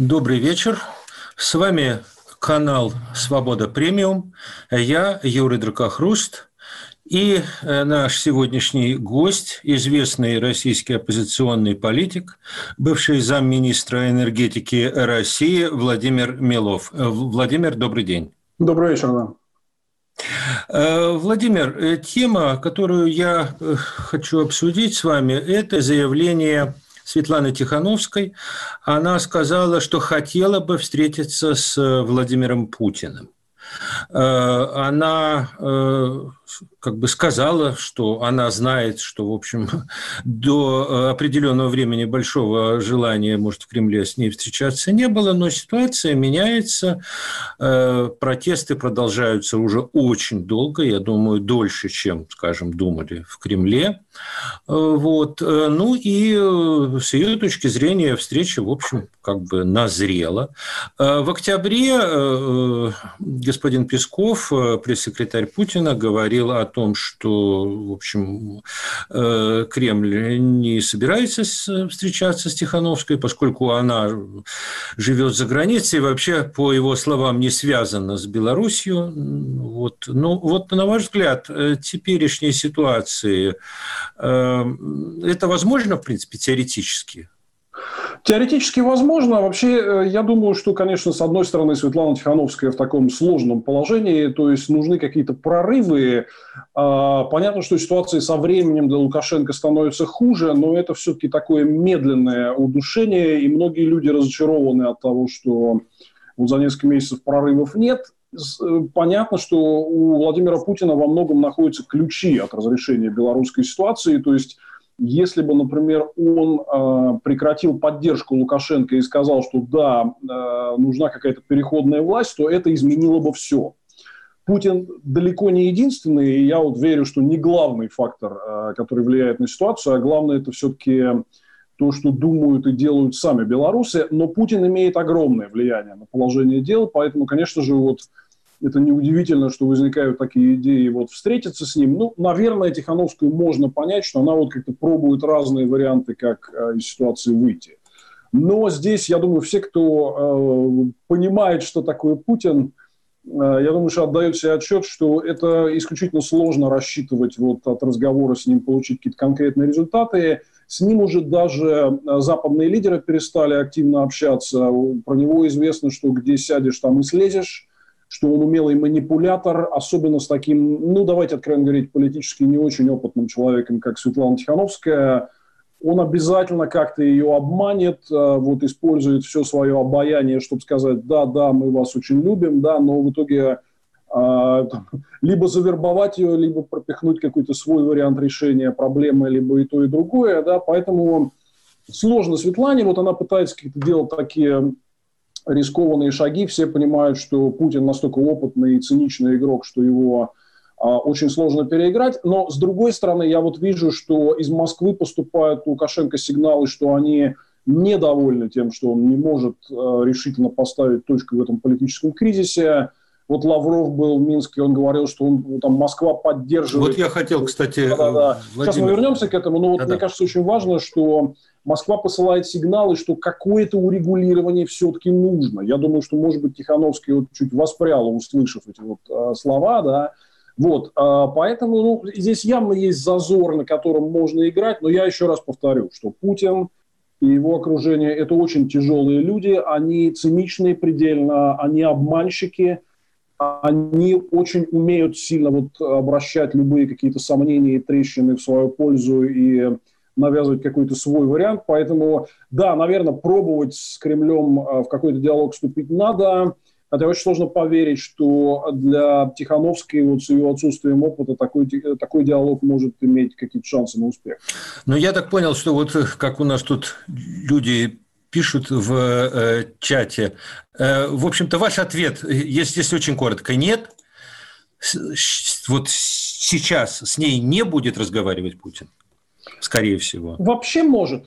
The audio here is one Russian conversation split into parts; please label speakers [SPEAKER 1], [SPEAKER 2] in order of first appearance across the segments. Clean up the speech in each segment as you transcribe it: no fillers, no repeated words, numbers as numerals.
[SPEAKER 1] Добрый вечер. С вами канал «Свобода Премиум». Я Юрий Дракохруст. И наш сегодняшний гость, известный российский оппозиционный политик, бывший замминистра энергетики России Владимир Милов. Владимир, добрый день.
[SPEAKER 2] Добрый вечер, да.
[SPEAKER 1] Владимир, тема, которую я хочу обсудить с вами, это заявление Светланы Тихановской. Она сказала, что хотела бы встретиться с Владимиром Путиным. Она сказала, что она знает, что, в общем, до определенного времени большого желания, может, в Кремле с ней встречаться не было, но ситуация меняется, протесты продолжаются уже очень долго, я думаю, дольше, чем, скажем, думали в Кремле. Вот. Ну и с ее точки зрения встреча, в общем, назрела. В октябре господин Песков, пресс-секретарь Путина, говорил о том, что, в общем, Кремль не собирается встречаться с Тихановской, поскольку она живет за границей и вообще, по его словам, не связана с Беларусью. Вот. Ну, вот, на ваш взгляд, теперешней ситуации это возможно, в принципе, теоретически?
[SPEAKER 2] Теоретически возможно. Вообще, я думаю, что, конечно, с одной стороны, Светлана Тихановская в таком сложном положении, то есть нужны какие-то прорывы. Понятно, что ситуация со временем для Лукашенко становится хуже, но это все-таки такое медленное удушение, и многие люди разочарованы от того, что вот за несколько месяцев прорывов нет. Понятно, что у Владимира Путина во многом находятся ключи от разрешения белорусской ситуации, то есть если бы, например, он прекратил поддержку Лукашенко и сказал, что да, нужна какая-то переходная власть, то это изменило бы все. Путин далеко не единственный, и я вот верю, что не главный фактор, который влияет на ситуацию, а главное это все-таки то, что думают и делают сами белорусы. Но Путин имеет огромное влияние на положение дел, поэтому, конечно же, вот это неудивительно, что возникают такие идеи вот встретиться с ним. Ну, наверное, Тихановскую можно понять, что она вот как-то пробует разные варианты, как из ситуации выйти. Но здесь, я думаю, все, кто понимает, что такое Путин, я думаю, что отдают себе отчет, что это исключительно сложно рассчитывать вот от разговора с ним, получить какие-то конкретные результаты. С ним уже даже западные лидеры перестали активно общаться. Про него известно, что где сядешь, там и слезешь, что он умелый манипулятор, особенно с таким, ну, давайте откровенно говорить, политически не очень опытным человеком, как Светлана Тихановская. Он обязательно как-то ее обманет, вот использует все свое обаяние, чтобы сказать, да, мы вас очень любим, да, но в итоге либо завербовать ее, либо пропихнуть какой-то свой вариант решения проблемы, либо и то, и другое, да, поэтому сложно Светлане, вот она пытается какие-то делать такие рискованные шаги, все понимают, что Путин настолько опытный и циничный игрок, что его очень сложно переиграть. Но, с другой стороны, я вот вижу, что из Москвы поступают Лукашенко сигналы, что они недовольны тем, что он не может решительно поставить точку в этом политическом кризисе. Вот Лавров был в Минске, он говорил, что там Москва поддерживает...
[SPEAKER 1] Вот я хотел, кстати...
[SPEAKER 2] Да. Сейчас мы вернемся к этому, но вот мне кажется, очень важно, что Москва посылает сигналы, что какое-то урегулирование все-таки нужно. Я думаю, что, может быть, Тихановская вот чуть воспряла, услышав эти вот слова, да. Вот, поэтому здесь явно есть зазор, на котором можно играть, но я еще раз повторю, что Путин и его окружение – это очень тяжелые люди, они циничные предельно, они обманщики, они очень умеют сильно вот обращать любые какие-то сомнения и трещины в свою пользу и навязывать какой-то свой вариант. Поэтому, да, наверное, пробовать с Кремлем в какой-то диалог вступить надо. Хотя очень сложно поверить, что для Тихановской вот с ее отсутствием опыта такой диалог может иметь какие-то шансы на успех.
[SPEAKER 1] Но я так понял, что вот как у нас тут люди пишут в чате. В общем-то, ваш ответ, если очень коротко, нет. Вот сейчас с ней не будет разговаривать Путин, скорее всего.
[SPEAKER 2] Вообще может.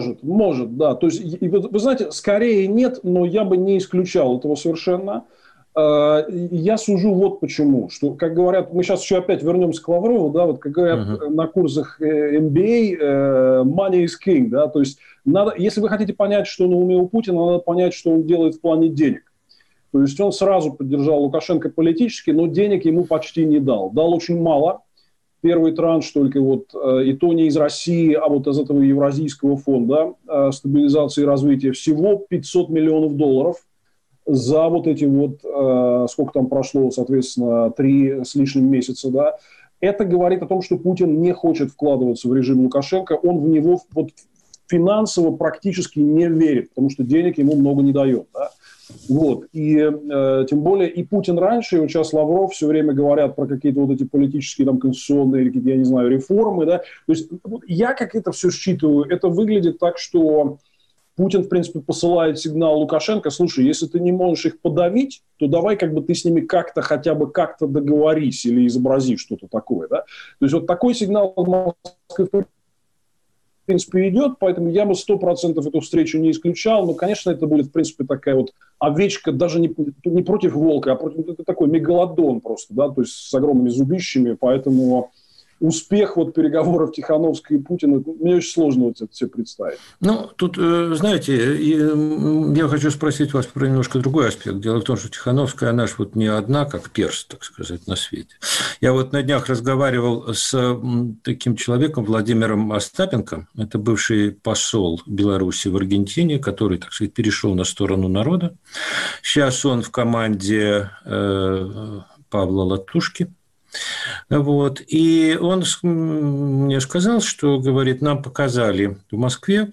[SPEAKER 2] Может, да. То есть, вы знаете, скорее нет, но я бы не исключал этого совершенно. Я сужу вот почему. Что, как говорят, мы сейчас еще опять вернемся к Лаврову, да, вот как говорят на курсах MBA, money is king, да, то есть надо, если вы хотите понять, что на уме у Путина, надо понять, что он делает в плане денег. То есть он сразу поддержал Лукашенко политически, но денег ему почти не дал. Дал очень мало. Первый транш только вот, и то не из России, а вот из этого Евразийского фонда стабилизации и развития, всего $500 миллионов за вот эти вот, сколько там прошло, соответственно, 3 с лишним месяца, да. Это говорит о том, что Путин не хочет вкладываться в режим Лукашенко, он в него вот финансово практически не верит, потому что денег ему много не дает, да. Вот. И тем более и Путин раньше, и вот сейчас Лавров все время говорят про какие-то вот эти политические, там, конституционные, или какие-то, я не знаю, реформы, да. То есть вот я как это все считываю, это выглядит так, что Путин, в принципе, посылает сигнал Лукашенко: слушай, если ты не можешь их подавить, то давай как бы ты с ними как-то, хотя бы как-то договорись или изобрази что-то такое, да. То есть вот такой сигнал Москвы, в принципе, идет, поэтому я бы 100% эту встречу не исключал, но, конечно, это будет, в принципе, такая вот овечка, даже не против волка, а против, это такой мегалодон просто, да, то есть с огромными зубищами, поэтому успех вот переговоров Тихановской и Путина, мне очень сложно вот это себе представить.
[SPEAKER 1] Ну, тут, знаете, я хочу спросить вас про немножко другой аспект. Дело в том, что Тихановская, она же вот не одна, как перст, так сказать, на свете. Я вот на днях разговаривал с таким человеком, Владимиром Остапенко. Это бывший посол Беларуси в Аргентине, который, так сказать, перешел на сторону народа. Сейчас он в команде Павла Латушки. Вот. И он мне сказал, что, говорит, нам показали в Москве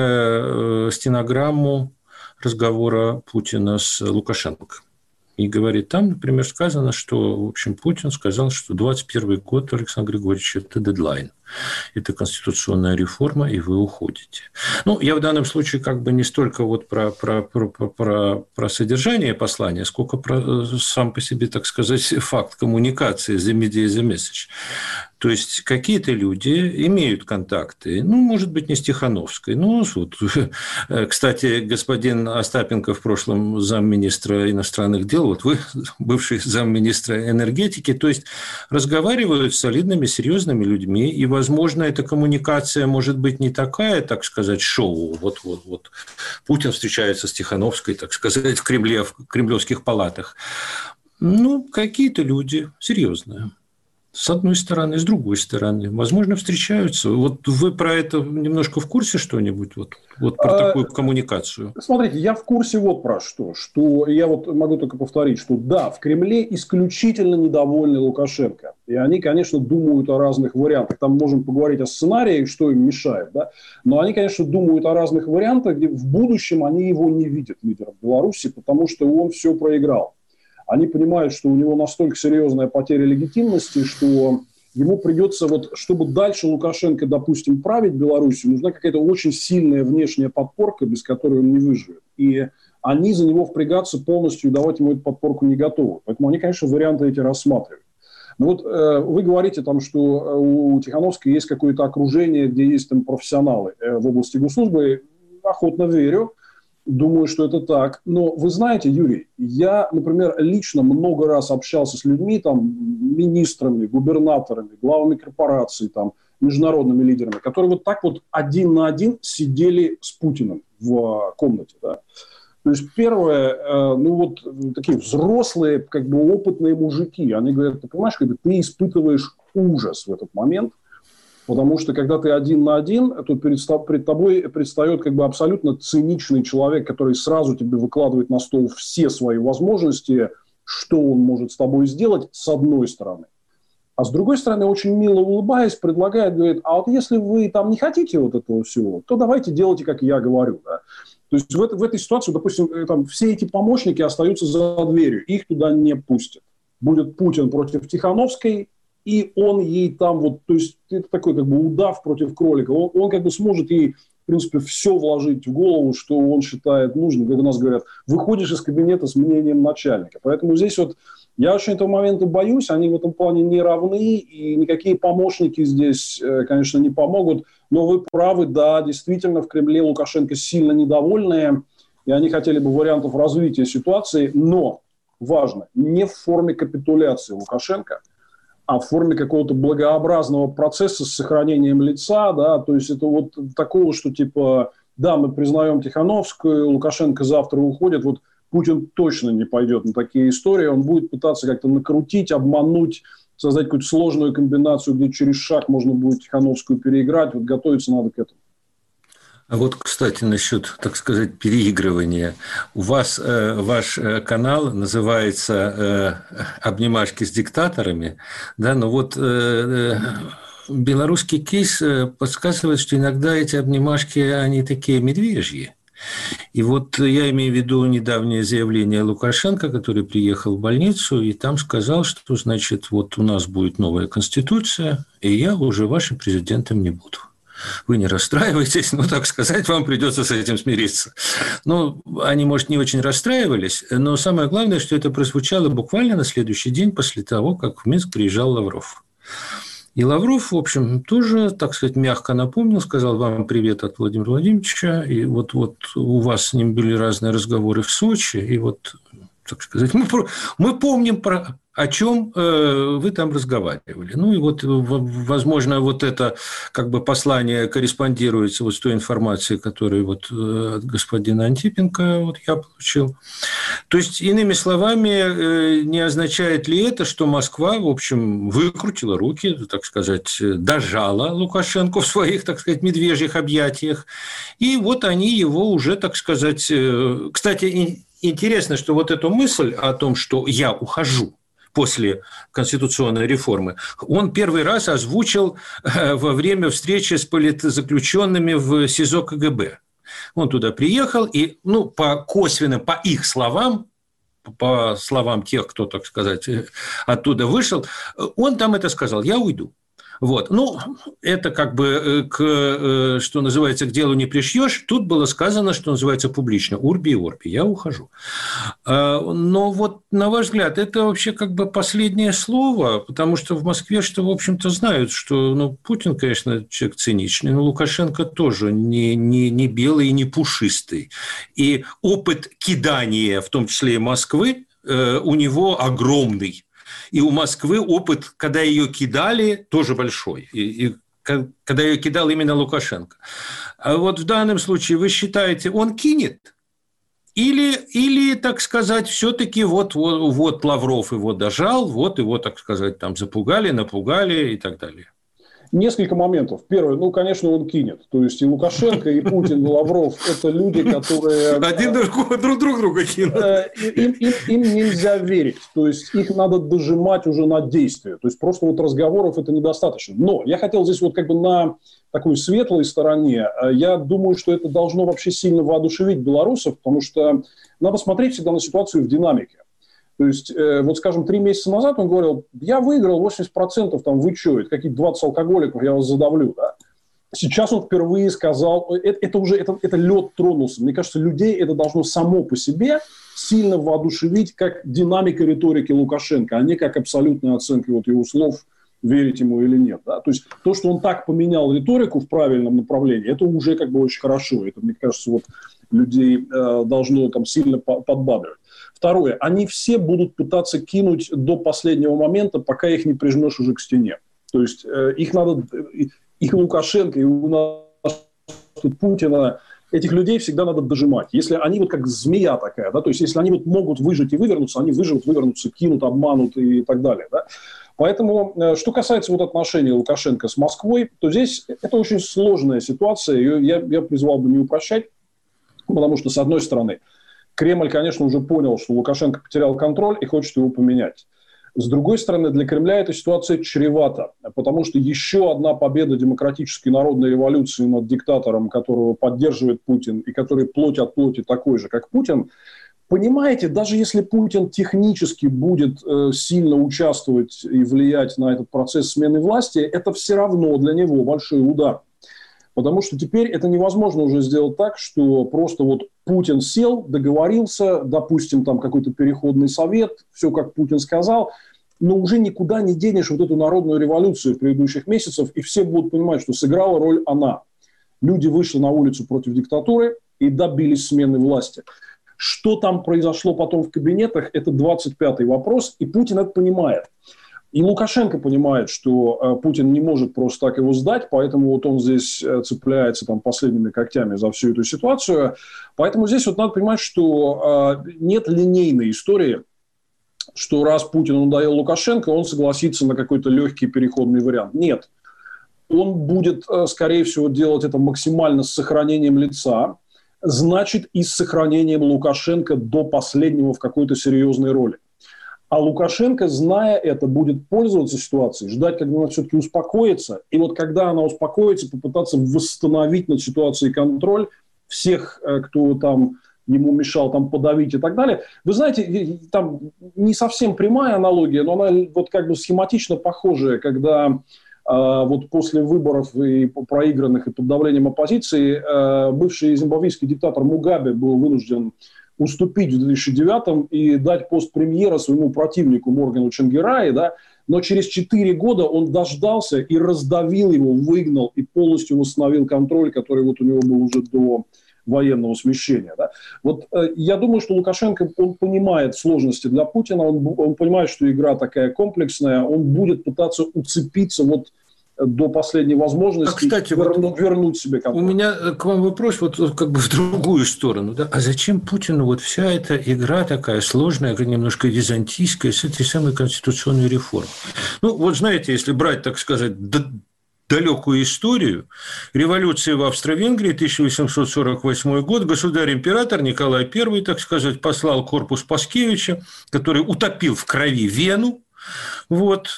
[SPEAKER 1] стенограмму разговора Путина с Лукашенко. И, говорит, там, например, сказано, что, в общем, Путин сказал, что 2021 год, Александр Григорьевич, это дедлайн. Это конституционная реформа, и вы уходите. Ну, я в данном случае как бы не столько вот про содержание послания, сколько про сам по себе, так сказать, факт коммуникации, the media, the message. То есть какие-то люди имеют контакты, ну, может быть, не с Тихановской. Ну, вот, кстати, господин Остапенко в прошлом замминистра иностранных дел, вот вы, бывший замминистра энергетики, то есть разговаривают с солидными, серьезными людьми, и, возможно, эта коммуникация может быть не такая, так сказать, шоу. Вот Путин встречается с Тихановской, так сказать, в Кремле, в кремлевских палатах. Ну, какие-то люди серьезные. С одной стороны, с другой стороны. Возможно, встречаются. Вот вы про это немножко в курсе что-нибудь? Вот про такую коммуникацию?
[SPEAKER 2] Смотрите, я в курсе вот про что. Что я вот могу только повторить, что да, в Кремле исключительно недовольны Лукашенко. И они, конечно, думают о разных вариантах. Там можем поговорить о сценарии, что им мешает. Да? Но они, конечно, думают о разных вариантах, где в будущем они его не видят, лидером Беларуси, потому что он все проиграл. Они понимают, что у него настолько серьезная потеря легитимности, что ему придется, вот, чтобы дальше Лукашенко, допустим, править Беларусью, нужна какая-то очень сильная внешняя подпорка, без которой он не выживет. И они за него впрягаться полностью и давать ему эту подпорку не готовы. Поэтому они, конечно, варианты эти рассматривают. Но вот вы говорите, там, что у Тихановской есть какое-то окружение, где есть там профессионалы в области госслужбы. Охотно верю. Думаю, что это так. Но вы знаете, Юрий, я, например, лично много раз общался с людьми, там, министрами, губернаторами, главами корпораций, там, международными лидерами, которые вот так вот один на один сидели с Путиным в комнате. Да. То есть первое, ну вот такие взрослые, как бы опытные мужики, они говорят: ты понимаешь, как бы ты испытываешь ужас в этот момент. Потому что, когда ты один на один, то перед тобой предстает как бы абсолютно циничный человек, который сразу тебе выкладывает на стол все свои возможности, что он может с тобой сделать, с одной стороны. А с другой стороны, очень мило улыбаясь, предлагает, говорит: а вот если вы там не хотите вот этого всего, то давайте делайте, как я говорю. Да? То есть в этой ситуации, допустим, там, все эти помощники остаются за дверью, их туда не пустят. Будет Путин против Тихановской, и он ей там вот, то есть это такой как бы удав против кролика. Он как бы сможет ей, в принципе, все вложить в голову, что он считает нужным. Как у нас говорят, выходишь из кабинета с мнением начальника. Поэтому здесь вот я очень этого момента боюсь. Они в этом плане не равны, и никакие помощники здесь, конечно, не помогут. Но вы правы, да, действительно, в Кремле Лукашенко сильно недовольные, и они хотели бы вариантов развития ситуации, но важно, не в форме капитуляции Лукашенко, а в форме какого-то благообразного процесса с сохранением лица, да, то есть это вот такого, что типа, да, мы признаем Тихановскую, Лукашенко завтра уходит, вот Путин точно не пойдет на такие истории, он будет пытаться как-то накрутить, обмануть, создать какую-то сложную комбинацию, где через шаг можно будет Тихановскую переиграть, вот готовиться надо к этому.
[SPEAKER 1] А вот, кстати, насчет, так сказать, переигрывания. У вас ваш канал называется «Обнимашки с диктаторами», да, но вот белорусский кейс подсказывает, что иногда эти обнимашки, они такие медвежьи. И вот я имею в виду недавнее заявление Лукашенко, который приехал в больницу и там сказал, что, значит, вот у нас будет новая конституция, и я уже вашим президентом не буду. Вы не расстраивайтесь, но, так сказать, вам придется с этим смириться. Ну, они, может, не очень расстраивались, но самое главное, что это прозвучало буквально на следующий день после того, как в Минск приезжал Лавров. И Лавров, в общем, тоже, так сказать, мягко напомнил, сказал вам привет от Владимира Владимировича, и вот у вас с ним были разные разговоры в Сочи, и вот, так сказать, мы помним о чем вы там разговаривали. Ну и вот, возможно, вот это как бы послание корреспондируется вот с той информацией, которую вот от господина Антипенко вот я получил. То есть, иными словами, не означает ли это, что Москва, в общем, выкрутила руки, так сказать, дожала Лукашенко в своих, так сказать, медвежьих объятиях, и вот они его уже, так сказать... Кстати, интересно, что вот эту мысль о том, что я ухожу после конституционной реформы, он первый раз озвучил во время встречи с политзаключенными в СИЗО КГБ. Он туда приехал, и, ну, по их словам, по словам тех, кто, так сказать, оттуда вышел, он там это сказал: «Я уйду». Вот. Ну, это как бы, что называется, к делу не пришьешь. Тут было сказано, что называется публично: урби и орби, я ухожу. Но вот, на ваш взгляд, это вообще как бы последнее слово, потому что в Москве, что, в общем-то, знают, что, ну, Путин, конечно, человек циничный, но Лукашенко тоже не белый и не пушистый. И опыт кидания, в том числе и Москвы, у него огромный. И у Москвы опыт, когда ее кидали, тоже большой. И когда ее кидал именно Лукашенко. А вот в данном случае вы считаете, он кинет? Или, так сказать, все-таки вот Лавров его дожал, вот его, так сказать, там запугали, напугали и так далее?
[SPEAKER 2] Несколько моментов. Первое, ну, конечно, он кинет. То есть и Лукашенко, и Путин, и Лавров – это люди, которые...
[SPEAKER 1] Один друг друга кинут.
[SPEAKER 2] Им нельзя верить. То есть их надо дожимать уже на действие. То есть просто вот разговоров это недостаточно. Но я хотел здесь вот как бы на такой светлой стороне. Я думаю, что это должно вообще сильно воодушевить белорусов, потому что надо смотреть всегда на ситуацию в динамике. То есть, вот, скажем, 3 месяца назад он говорил: я выиграл 80%, там, вы что, это какие-то 20 алкоголиков, я вас задавлю, да? Сейчас он впервые сказал, это лед тронулся. Мне кажется, людей это должно само по себе сильно воодушевить, как динамика риторики Лукашенко, а не как абсолютная оценка вот его слов, верить ему или нет. Да? То есть, то, что он так поменял риторику в правильном направлении, это уже как бы очень хорошо. Это, мне кажется, вот людей должно там сильно подбадривать. Второе. Они все будут пытаться кинуть до последнего момента, пока их не прижмешь уже к стене. То есть их надо, их Лукашенко, и у нас Путина, этих людей всегда надо дожимать. Если они вот как змея такая, да, то есть если они вот могут выжить и вывернуться, они выживут, вывернутся, кинут, обманут и так далее. Да. Поэтому, что касается вот отношений Лукашенко с Москвой, то здесь это очень сложная ситуация. Ее я призвал бы не упрощать, потому что, с одной стороны, Кремль, конечно, уже понял, что Лукашенко потерял контроль и хочет его поменять. С другой стороны, для Кремля эта ситуация чревата, потому что еще одна победа демократической народной революции над диктатором, которого поддерживает Путин, и который плоть от плоти такой же, как Путин, понимаете, даже если Путин технически будет сильно участвовать и влиять на этот процесс смены власти, это все равно для него большой удар. Потому что теперь это невозможно уже сделать так, что просто вот Путин сел, договорился, допустим, там какой-то переходный совет, все как Путин сказал, но уже никуда не денешь вот эту народную революцию предыдущих месяцев, и все будут понимать, что сыграла роль она. Люди вышли на улицу против диктатуры и добились смены власти. Что там произошло потом в кабинетах, это 25-й вопрос, и Путин это понимает. И Лукашенко понимает, что Путин не может просто так его сдать, поэтому вот он здесь цепляется там последними когтями за всю эту ситуацию. Поэтому здесь вот надо понимать, что нет линейной истории, что раз Путину надоел Лукашенко, он согласится на какой-то легкий переходный вариант. Нет. Он будет, скорее всего, делать это максимально с сохранением лица, значит, и с сохранением Лукашенко до последнего в какой-то серьезной роли. А Лукашенко, зная это, будет пользоваться ситуацией, ждать, когда она все-таки успокоится. И вот когда она успокоится, попытаться восстановить над ситуацией контроль всех, кто там ему мешал, там подавить и так далее. Вы знаете, там не совсем прямая аналогия, но она вот как бы схематично похожая, когда вот после выборов и проигранных и под давлением оппозиции бывший зимбабвийский диктатор Мугабе был вынужден уступить в 2009-м и дать пост премьера своему противнику Моргану Чангерай, да, но через 4 года он дождался и раздавил его, выгнал и полностью восстановил контроль, который вот у него был уже до военного смещения. Да. Вот я думаю, что Лукашенко, он понимает сложности для Путина, он понимает, что игра такая комплексная, он будет пытаться уцепиться вот до последней возможности,
[SPEAKER 1] кстати,
[SPEAKER 2] вернуть себе контроль.
[SPEAKER 1] У меня к вам вопрос вот как бы в другую сторону. Да? А зачем Путину вот вся эта игра такая сложная, немножко византийская, с этой самой конституционной реформой? Ну, вот знаете, если брать, так сказать, далекую историю, революция в Австро-Венгрии, 1848 год, государь-император Николай I, так сказать, послал корпус Паскевича, который утопил в крови Вену, вот,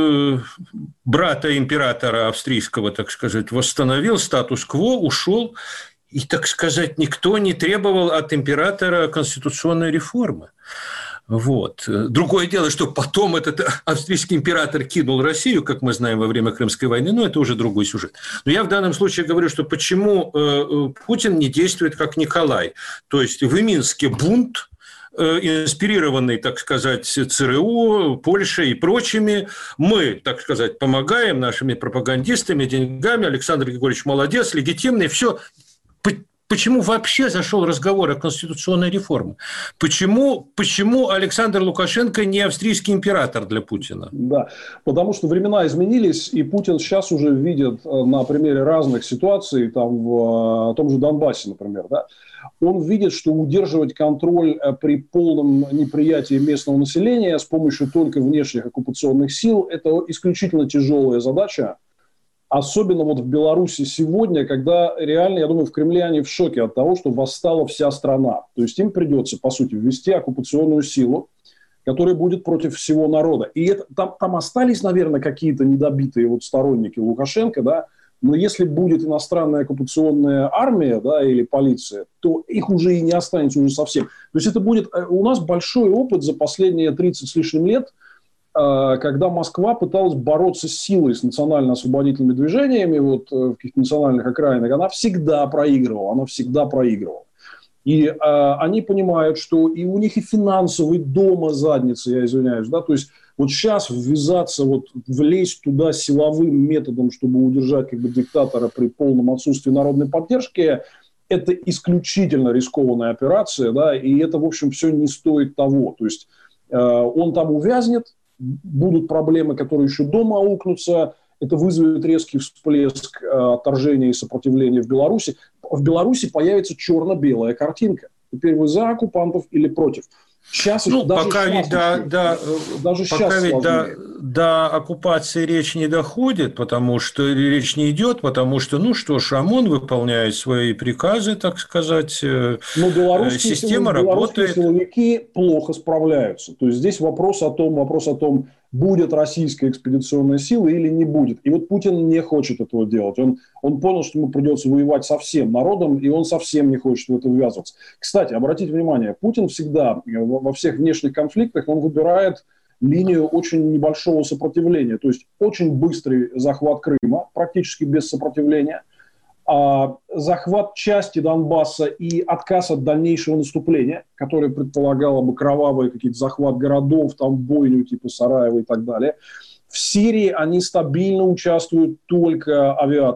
[SPEAKER 1] брата императора австрийского, так сказать, восстановил статус-кво, ушел, и, так сказать, никто не требовал от императора конституционной реформы. Вот. Другое дело, что потом этот австрийский император кинул Россию, как мы знаем, во время Крымской войны, но это уже другой сюжет. Но я в данном случае говорю, что почему Путин не действует как Николай. То есть в Минске бунт, инспирированный, так сказать, ЦРУ, Польшей и прочими, мы, так сказать, помогаем нашими пропагандистами, деньгами, Александр Григорьевич молодец, легитимный, все. Почему вообще зашел разговор о конституционной реформе? Почему Александр Лукашенко не австрийский император для Путина?
[SPEAKER 2] Да, потому что времена изменились, и Путин сейчас уже видит на примере разных ситуаций, там, в том же Донбассе, например, да, он видит, что удерживать контроль при полном неприятии местного населения с помощью только внешних оккупационных сил – это исключительно тяжелая задача. Особенно вот в Беларуси сегодня, когда реально, я думаю, в Кремле они в шоке от того, что восстала вся страна. То есть им придется, по сути, ввести оккупационную силу, которая будет против всего народа. И это, там остались, наверное, какие-то недобитые вот сторонники Лукашенко, да, но если будет иностранная оккупационная армия, да, или полиция, то их уже и не останется уже совсем. То есть это будет у нас большой опыт за последние 30 с лишним лет, когда Москва пыталась бороться с силой, с национально-освободительными движениями вот, в каких-то национальных окраинах, она всегда проигрывала. И они понимают, что и у них и финансовый дома задница, я извиняюсь, да, то есть вот сейчас ввязаться, вот, влезть туда силовым методом, чтобы удержать как бы диктатора при полном отсутствии народной поддержки, это исключительно рискованная операция, да, и это, в общем, все не стоит того. То есть он там увязнет, будут проблемы, которые еще дома аукнутся, это вызовет резкий всплеск отторжения и сопротивления в Беларуси. В Беларуси появится черно-белая картинка. Теперь вы за оккупантов или против? Сейчас,
[SPEAKER 1] пока ведь до оккупации речь не доходит, потому что речь не идет, потому что, ОМОН выполняет свои приказы, так сказать, система работает.
[SPEAKER 2] Силовики плохо справляются. То есть здесь вопрос о том, будет российская экспедиционная сила или не будет. И вот Путин не хочет этого делать. Он понял, что ему придется воевать со всем народом, и он совсем не хочет в это ввязываться. Кстати, обратите внимание, Путин всегда во всех внешних конфликтах он выбирает линию очень небольшого сопротивления. То есть очень быстрый захват Крыма, практически без сопротивления, захват части Донбасса и отказ от дальнейшего наступления, которое предполагало бы кровавый какие-то захват городов, там бойню типа Сараева и так далее. В Сирии они стабильно участвуют только авиацией,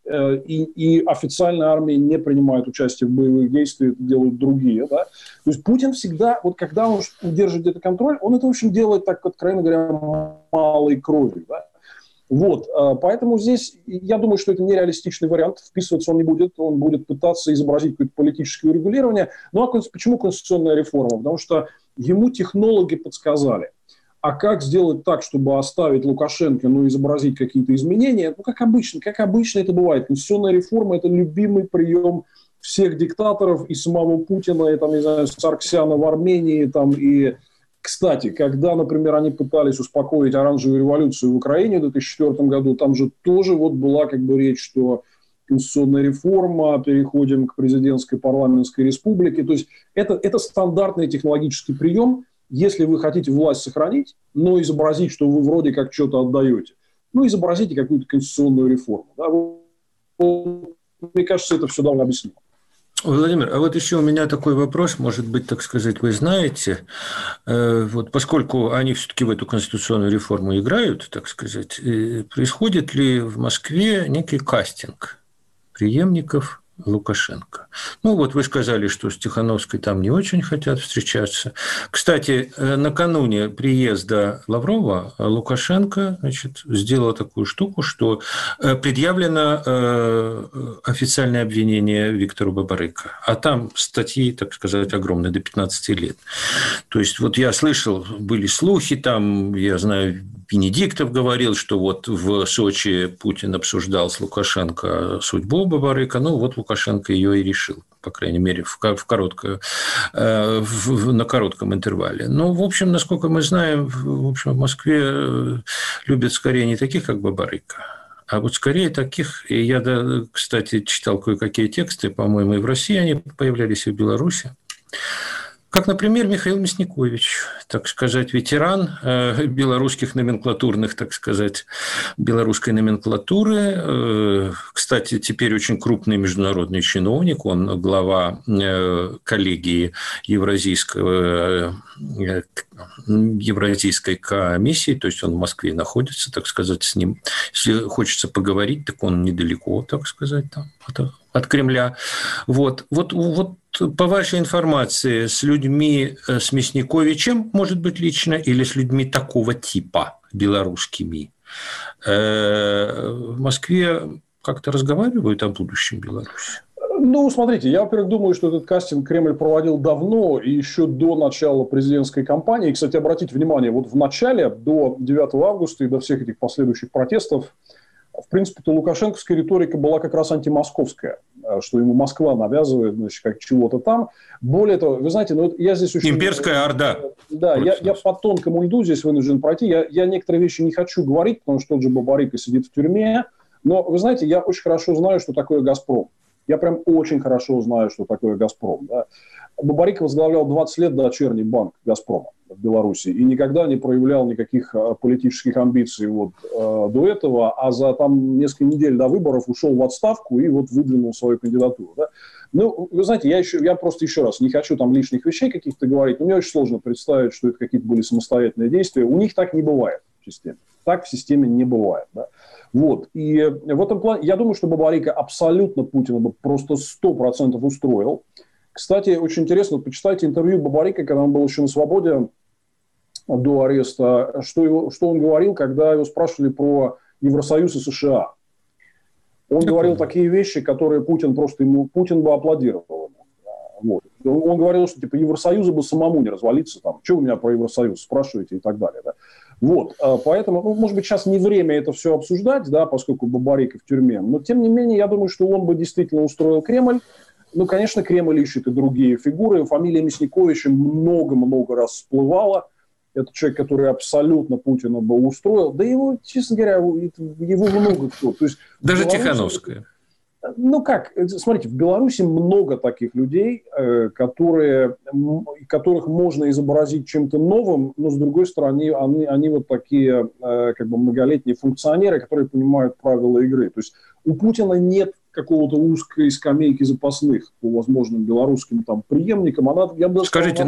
[SPEAKER 2] и официальная армия не принимает участие в боевых действиях, это делают другие. Да? То есть Путин всегда, вот когда он держит где-то контроль, он это, в общем, делает так, откровенно говоря, малой кровью. Да? Вот, поэтому здесь, я думаю, что это нереалистичный вариант, вписываться он не будет, он будет пытаться изобразить какое-то политическое урегулирование. Ну, а почему конституционная реформа? Потому что ему технологи подсказали. А как сделать так, чтобы оставить Лукашенко, изобразить какие-то изменения? Как обычно это бывает. Конституционная реформа – это любимый прием всех диктаторов, и самого Путина, и, там, не знаю, Сарксяна в Армении, там, и... Кстати, когда, например, они пытались успокоить оранжевую революцию в Украине в 2004 году, там же тоже вот была как бы речь, что конституционная реформа, переходим к президентской парламентской республике. То есть это стандартный технологический прием, если вы хотите власть сохранить, но изобразить, что вы вроде как что-то отдаете. Изобразите какую-то конституционную реформу. Да? Мне кажется, это все давно объяснимо.
[SPEAKER 1] Владимир, а вот еще у меня такой вопрос, может быть, так сказать, вы знаете, вот поскольку они все-таки в эту конституционную реформу играют, так сказать, происходит ли в Москве некий кастинг преемников Лукашенко? Вот вы сказали, что с Тихановской там не очень хотят встречаться. Кстати, накануне приезда Лаврова Лукашенко, сделал такую штуку, что предъявлено официальное обвинение Виктору Бабарико. А там статьи, так сказать, огромные, до 15 лет. То есть, вот я слышал, были слухи, там, я знаю, Венедиктов говорил, что вот в Сочи Путин обсуждал с Лукашенко судьбу Бабарико, вот Лукашенко ее и решил, по крайней мере, на коротком интервале. В общем, насколько мы знаем, в Москве любят скорее не таких, как Бабарико, а вот скорее таких, и я, кстати, читал кое-какие тексты, по-моему, и в России они появлялись, и в Беларуси, как, например, Михаил Мясникович, так сказать, ветеран белорусских номенклатурных, так сказать, белорусской номенклатуры. Кстати, теперь очень крупный международный чиновник, он глава коллегии Евразийской комиссии, то есть он в Москве находится, так сказать, с ним. Если хочется поговорить, так он недалеко, так сказать, там, от Кремля. Вот по вашей информации, с людьми, с Мясниковичем, может быть, лично, или с людьми такого типа, белорусскими, в Москве как-то разговаривают о будущем Беларуси?
[SPEAKER 2] Смотрите, я, во-первых, думаю, что этот кастинг Кремль проводил давно, и еще до начала президентской кампании. И, кстати, обратите внимание, вот в начале, до 9 августа и до всех этих последующих протестов, в принципе-то лукашенковская риторика была как раз антимосковская, что ему Москва навязывает, как чего-то там. Более того, вы знаете, я здесь очень...
[SPEAKER 1] Имперская орда.
[SPEAKER 2] Да, я по тонкому льду здесь вынужден пройти. Я некоторые вещи не хочу говорить, потому что тот же Бабарико сидит в тюрьме. Но, вы знаете, я очень хорошо знаю, что такое «Газпром». Я прям очень хорошо знаю, что такое «Газпром». Да. Бабарико возглавлял 20 лет дочерний банк «Газпрома» в Беларуси и никогда не проявлял никаких политических амбиций до этого, а за несколько недель до выборов ушел в отставку и выдвинул свою кандидатуру. Да. Вы знаете, я просто еще раз не хочу там лишних вещей каких-то говорить, но мне очень сложно представить, что это какие-то были самостоятельные действия. У них так не бывает в системе. Так в системе не бывает. Да. И в этом плане, я думаю, что Бабарико абсолютно Путина бы просто 100% устроил. Кстати, очень интересно, почитайте интервью Бабарико, когда он был еще на свободе до ареста, что он говорил, когда его спрашивали про Евросоюз и США. Он говорил такие вещи, которые Путин бы аплодировал. Он говорил, что Евросоюзу бы самому не развалиться, что вы меня про Евросоюз спрашиваете и так далее. Да? Поэтому, может быть, сейчас не время это все обсуждать, да, поскольку Бабарико в тюрьме, но, тем не менее, я думаю, что он бы действительно устроил Кремль. Конечно, Кремль ищет и другие фигуры. Фамилия Мясниковича много-много раз всплывала. Это человек, который абсолютно Путина бы устроил. Да его, честно говоря, его много кто. То есть,
[SPEAKER 1] даже Тихановская.
[SPEAKER 2] Смотрите, в Беларуси много таких людей, которых можно изобразить чем-то новым, но, с другой стороны, они такие многолетние функционеры, которые понимают правила игры. То есть у Путина нет какого-то узкой скамейки запасных по возможным белорусским преемникам.
[SPEAKER 1] Скажите,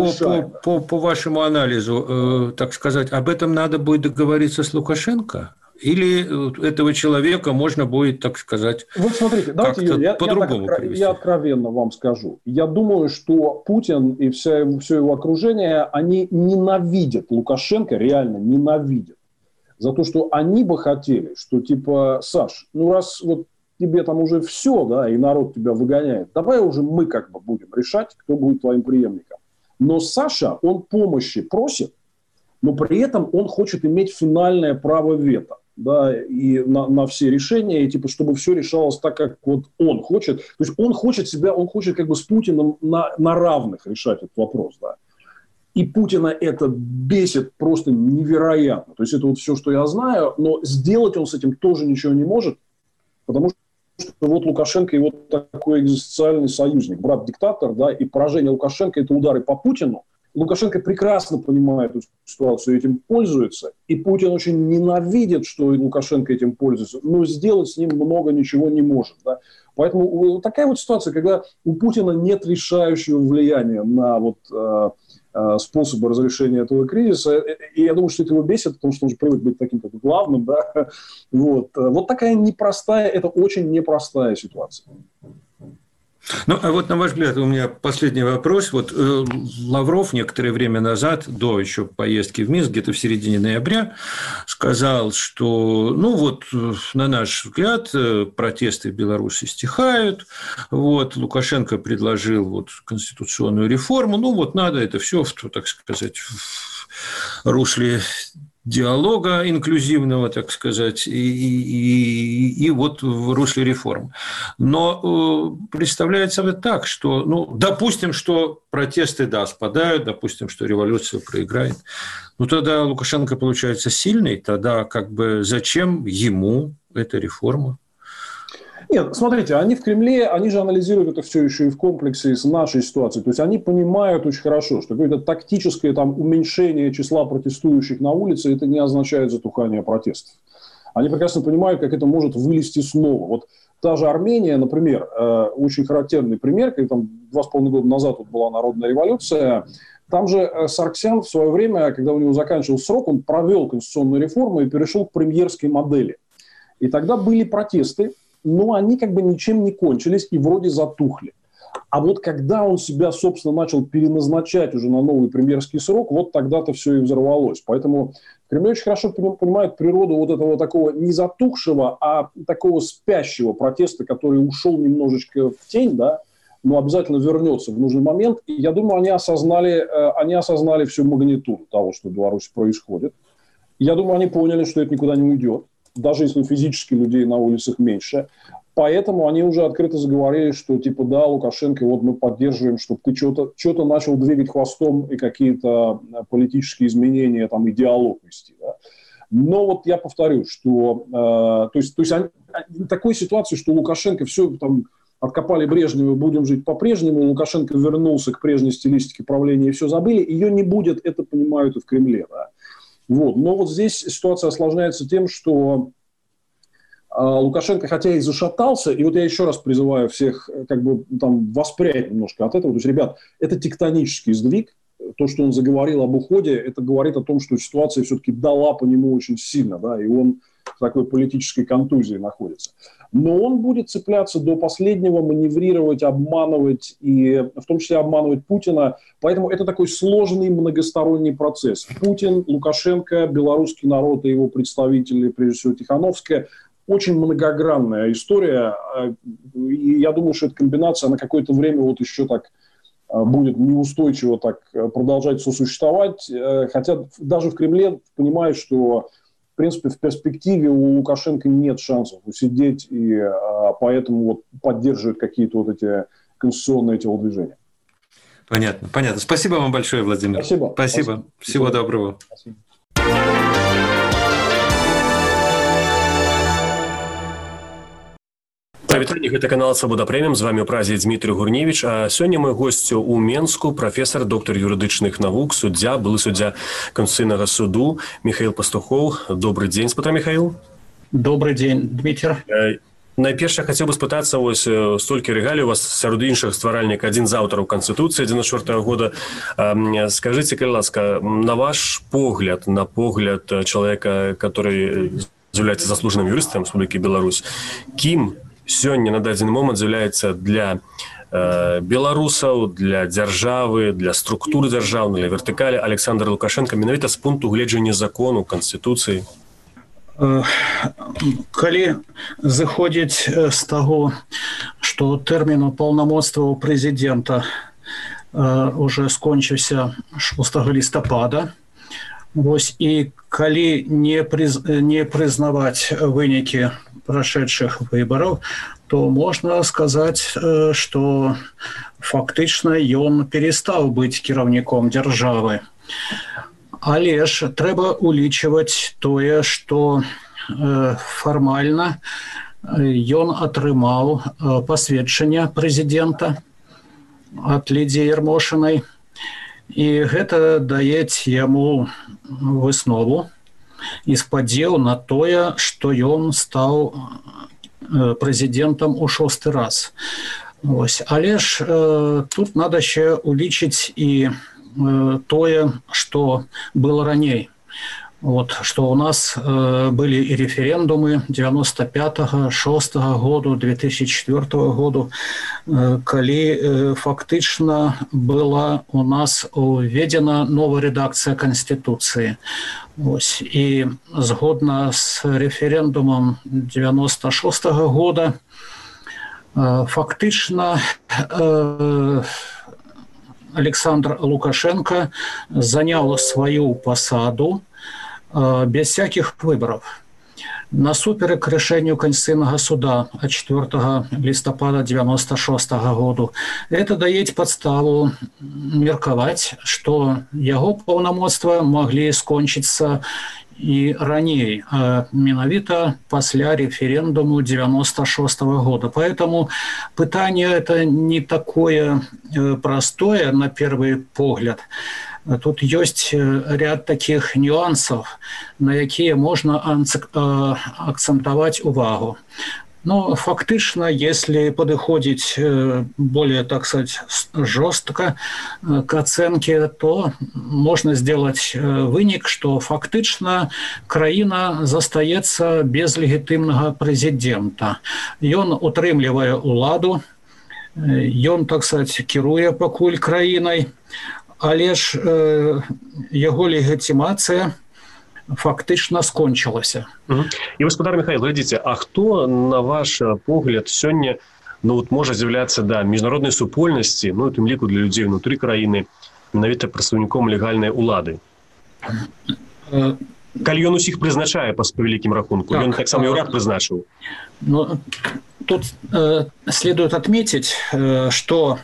[SPEAKER 1] по вашему анализу, так сказать, об этом надо будет договориться с Лукашенко? Или этого человека можно будет, так сказать,
[SPEAKER 2] вот смотрите, давайте, Юрий, по-другому привести? Я откровенно вам скажу. Я думаю, что Путин и все его окружение, они ненавидят Лукашенко, реально ненавидят. За то, что они бы хотели, что типа, Саш, ну раз вот тебе там уже все, да, и народ тебя выгоняет, давай уже мы как бы будем решать, кто будет твоим преемником. Но Саша, он помощи просит, но при этом он хочет иметь финальное право вето, да, и на все решения, и типа, чтобы все решалось так, как вот он хочет. То есть он хочет как бы с Путиным на равных решать этот вопрос, да. И Путина это бесит просто невероятно. То есть это вот все, что я знаю, но сделать он с этим тоже ничего не может, потому что вот Лукашенко его такой экзистенциальный союзник, брат-диктатор, да, и поражение Лукашенко – это удары по Путину. Лукашенко прекрасно понимает эту ситуацию, этим пользуется, и Путин очень ненавидит, что Лукашенко этим пользуется, но сделать с ним много ничего не может. Да. Поэтому такая вот ситуация, когда у Путина нет решающего влияния на вот, способы разрешения этого кризиса, и я думаю, что это его бесит, потому что он же привык быть таким как главным. Да. Вот такая непростая, это очень непростая ситуация.
[SPEAKER 1] Ну, а вот на ваш взгляд, у меня последний вопрос. Вот Лавров некоторое время назад, до еще поездки в Минск, где-то в середине ноября, сказал, что, ну вот, на наш взгляд, протесты в Беларуси стихают, вот, Лукашенко предложил вот конституционную реформу, ну вот надо это все, так сказать, в русле диалога инклюзивного, так сказать, и вот в русле реформ. Но представляется так, что, ну, допустим, что протесты, да, спадают, допустим, что революция проиграет, ну, тогда Лукашенко получается сильный, тогда как бы зачем ему эта реформа?
[SPEAKER 2] Нет, смотрите, они в Кремле, они же анализируют это все еще и в комплексе с нашей ситуацией. То есть они понимают очень хорошо, что какое-то тактическое там уменьшение числа протестующих на улице, это не означает затухание протестов. Они прекрасно понимают, как это может вылезти снова. Вот та же Армения, например, очень характерный пример, когда там 2,5 года назад вот была народная революция, там же Сарксян в свое время, когда у него заканчивался срок, он провел конституционную реформу и перешел к премьерской модели. И тогда были протесты, но они как бы ничем не кончились и вроде затухли. А вот когда он себя, собственно, начал переназначать уже на новый премьерский срок, вот тогда-то все и взорвалось. Поэтому в Кремле очень хорошо понимают природу вот этого такого не затухшего, а такого спящего протеста, который ушел немножечко в тень, да, но обязательно вернется в нужный момент. И я думаю, они осознали всю магнитуду того, что в Беларуси происходит. Я думаю, они поняли, что это никуда не уйдет, даже если физически людей на улицах меньше. Поэтому они уже открыто заговорили, что типа да, Лукашенко, вот мы поддерживаем, чтобы ты что-то начал двигать хвостом и какие-то политические изменения, там, и диалог вести. Да? Но вот я повторю, что то есть такой ситуации, что Лукашенко все там откопали Брежнева, будем жить по-прежнему, Лукашенко вернулся к прежней стилистике правления и все забыли, ее не будет, это понимают и в Кремле. Да? Вот. Но вот здесь ситуация осложняется тем, что Лукашенко, хотя и зашатался, и вот я еще раз призываю всех как бы там воспрять немножко от этого. То есть, ребят, это тектонический сдвиг. То, что он заговорил об уходе, это говорит о том, что ситуация все-таки дала по нему очень сильно, да, и он в такой политической контузии находится. Но он будет цепляться до последнего, маневрировать, обманывать, и в том числе обманывать Путина. Поэтому это такой сложный многосторонний процесс. Путин, Лукашенко, белорусский народ и его представители, прежде всего Тихановская, очень многогранная история. И я думаю, что эта комбинация на какое-то время вот еще так будет неустойчиво так продолжать сосуществовать. Хотя даже в Кремле понимают, что в принципе, в перспективе у Лукашенко нет шансов усидеть, и поэтому вот поддерживают какие-то вот эти конституционные телодвижения.
[SPEAKER 1] Понятно, понятно. Спасибо вам большое, Владимир. Спасибо. Всего доброго. Спасибо.
[SPEAKER 3] Вітанне, гэта канал Свабода Прэміум, з вами ў празе Дмітрий Гурневич, а сёння мой госць у Менску, прафесор, доктор юрыдычных навук, суддзя, былы суддзя Конституционного суду Михаил Пастухов. Добрый день, спытаю, Михаил.
[SPEAKER 4] Добрый день, Дмитрий.
[SPEAKER 3] Найперш я хацеў бы спытацца, вось столькі рэгалій у вас сярод іншых стваральнік адзін з аўтараў Канстытуцыі 94 года. Скажыце, калі ласка, на ваш погляд, на погляд чалавека, который з'яўляецца заслужаным юрыстам Рэспублікі Беларусь. Кім сёння на дадзены момант з'яўляецца для беларусаў, для дзяржавы, для структуры дзяржаўнай, для вертыкалі Александр Лукашенко менавіта з пункту гледжання закону, канстытуцыі?
[SPEAKER 4] Калі зыходзіць з таго, што тэрмін паўнамоцтваў прэзідэнта уже скончыўся 6 лістапада, і калі не прызнаваць вынікі прошедших выборов, то можно сказать, что фактично ён перестал быть кіраўніком державы. Але ж трэба улічваць тое, што фармальна ён атрымаў пасведчанне прэзідэнта ад Лідзіі Ярмошынай, і гэта дае яму выснову і спадзеў на тое, што ён стаў прэзідэнтам у 6-й раз. Але ж тут надо ще улічыць і тое, што было раней. Што у нас былі і рэферэндумы 95-го, 6-го году, 2004 году, калі фактычна была у нас уведзена новая рэдакцыя Канстытуцыі. І згодна з рэферэндумам 96-го года фактычна Александр Лукашенко занял свою посаду без всяких выборов. Насуперек рішенню Конституційного суда от 4 листопада 96 году. Это дае подставу меркаваць, что его паўнамоцтва могли скончиться и раней, менавіта пасля референдуму 96 года. Поэтому пытание это не такое простое на первый погляд. Тут есть ряд таких нюансов, на якія можно акцентовать увагу. Но фактично, если подыходить более, так сказать, жестко к оценке, то можно сделать вынік, что фактично краіна застаецца без легітымнага прэзідэнта. Ён утрымлівае ўладу, ён, так сказать, кіруе пакуль краінай, але ж яго легітымацыя фактично скончилася.
[SPEAKER 3] І, гаспадар Михаил, глядзіце, а хто, на ваш погляд, сёння можа з'яўляцца міжнароднай супольнасці, у тым ліку для людзей внутры краіны, менавіта прадстаўніком легальнай улады? Калі ён усіх прызначае па вялікім рахунку, ён таксама і ўрад прызначыў.
[SPEAKER 4] Тут следует отметить, что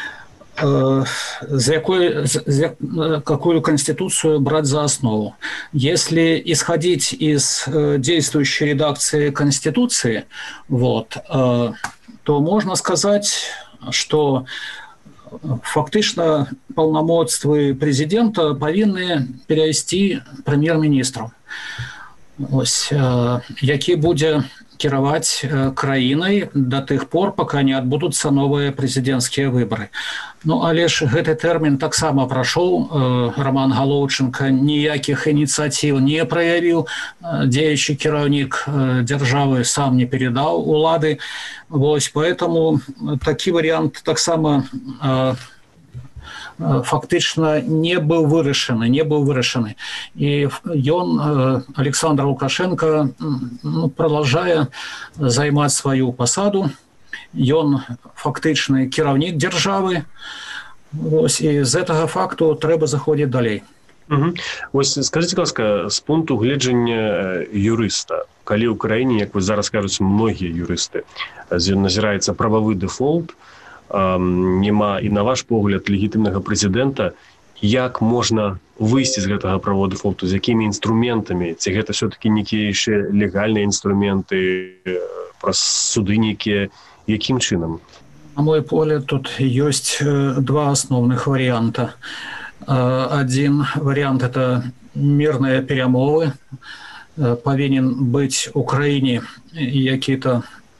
[SPEAKER 4] какую конституцию брать за основу. Если исходить из действующей редакции Конституции, то можно сказать, что фактично полномочия президента повинны перейти премьер-министру, який буде кіраваць краінай до тых пор, пока не адбудуцца новыя прэзідэнцкія выборы. Але ж гэты тэрмін таксама прайшоў. Роман Галоўченко ніякіх ініцыятыў не праявіў, дзеючы кіраўнік дзяржавы сам не перадаў улады. Поэтому такі варыянт таксама фактично не был вырашаны. И ён, Александр Лукашенко, продолжая займаць свою посаду. Ён фактычны кіраўнік дзяржавы. И з гэтага факту трэба заходзіць далей.
[SPEAKER 3] Скажите, ласка, з пункту гледжання юрыста, калі ў краіне, як вы зараз кажуць, многія юрысты, назіраецца прававы дэфолт, нема і на ваш погляд легітымнага прэзідэнта, як можна выйсці з гэтага правового дэфолту, з якімі інструментамі, ці гэта все-таки некія яшчэ легальныя інструменты, праз суды некія, якім чынам?
[SPEAKER 4] На мой погляд, тут ёсць два асноўных варыянта. Один вариант – это мирные перемовы. Повинен быть у краіне які-то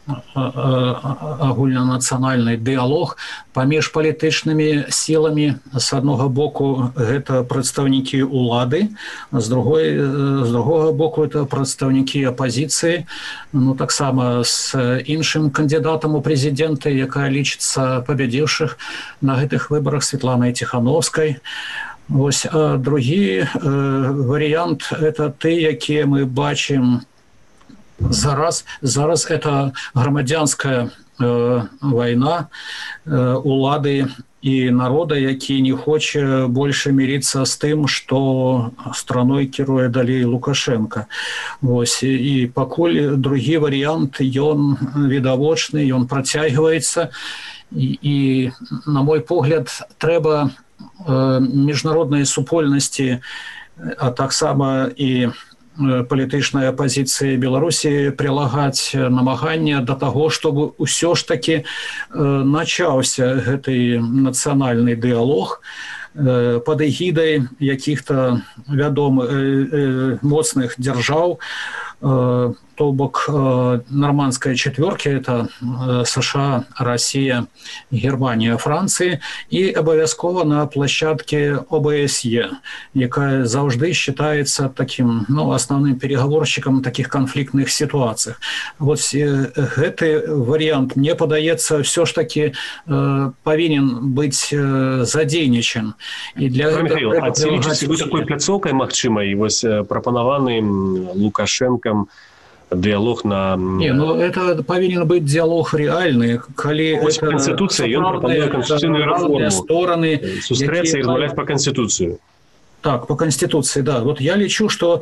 [SPEAKER 4] агульнанацыянальны дыялог паміж палітычнымі сіламі. З аднаго боку гэта прадстаўнікі ўлады, з другога боку это прадстаўнікі апазіцыі, ну таксама з іншым кандыдатам у прэзідэнты, якая лічыцца пабядзіўшых на гэтых выбарах Светланай Тихановскай. Вось, а другі варыянт это ты, якія мы бачым зараз это грамадзянская вайна улады і народа, які не хоча больше мириться з тым, што страной кіруе далей Лукашенко. Вось, і пакуль другі варыянт, ён відавочны, ён працягваецца, і на мой погляд, трэба міжнароднай супольнасці, а таксама і палітычнай апазіцыі Беларусі прилагаць намаганне да таго, чтобы ўсё ж таки начаўся гэты нацыянальны дыялог пад эгідай якіх-то вядомых моцных дзяржаў, то бок нормандской четверки, это США, Россия, Германия, Франция, и обовязково на площадке ОБСЕ, якая завжды считается таким, ну, основным переговорщиком в таких конфликтных ситуациях. Вот этот вариант, мне подается, все ж таки повинен быть задейничен.
[SPEAKER 3] И для Михаил, а ці лічыце вы такой пляцоўкай магчымай, вось прапанаваным Лукашенком диалог на...
[SPEAKER 4] Не, ну это повинен быть диалог реальный, коли
[SPEAKER 3] это Конституция, он пропонует конституционную реформу,
[SPEAKER 4] стороны,
[SPEAKER 3] сустрэцца и размаўляць по Конституцию.
[SPEAKER 4] Так, по Конституции, да. Вот я лечу, что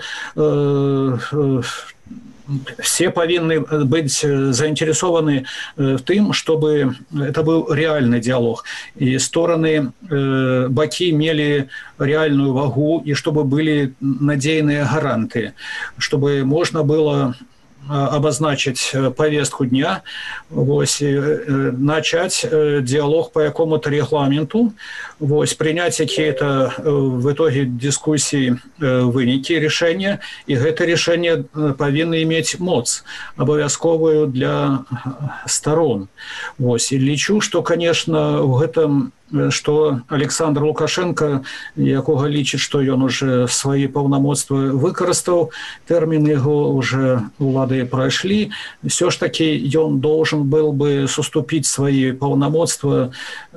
[SPEAKER 4] все повинны быть заинтересованы в том, чтобы это был реальный диалог. И стороны, баки имели реальную вагу, и чтобы были надейные гаранты, чтобы можно было обозначить повестку дня, вось, начать диалог по какому-то регламенту, вось, принять какие-то в итоге дискуссии выники, решения, и это решение повинно иметь моц обовязковую для сторон. Вось, и лечу, что, конечно, в этом что Александр Лукашенко, якога лічыць, што ён уже свои паўнамоцтвы выкарыстаў, тэрмін яго уже улады прайшлі, все ж таки ён должен был бы суступіць свои паўнамоцтвы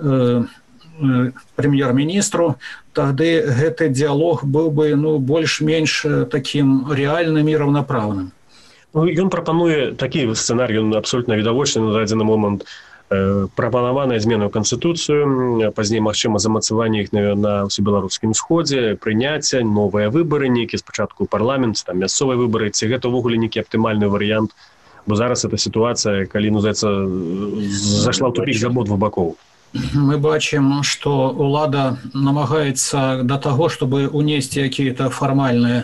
[SPEAKER 4] премьер-министру, тады гэты диалог был бы, ну, больш-менш таким реальным и равноправным.
[SPEAKER 3] Ну, ён прапануе такі сцэнарый, ён абсолютна відавочны на дадзены момант. Прапанаваная змена ў Канстытуцыю, пазней магчыма замацаванне іх на ўсебеларускім сходзе, прыняцце, новыя выбары, нейкі спачатку парламент, там мясцовыя выбары, ці гэта ўвогуле нейкі аптымальны варыянт, бо зараз эта сітуацыя, калі, ну, зашла ў тупік з абодвух бакоў.
[SPEAKER 4] Мы бачим, что улада намагается до того, чтобы унести какие-то формальные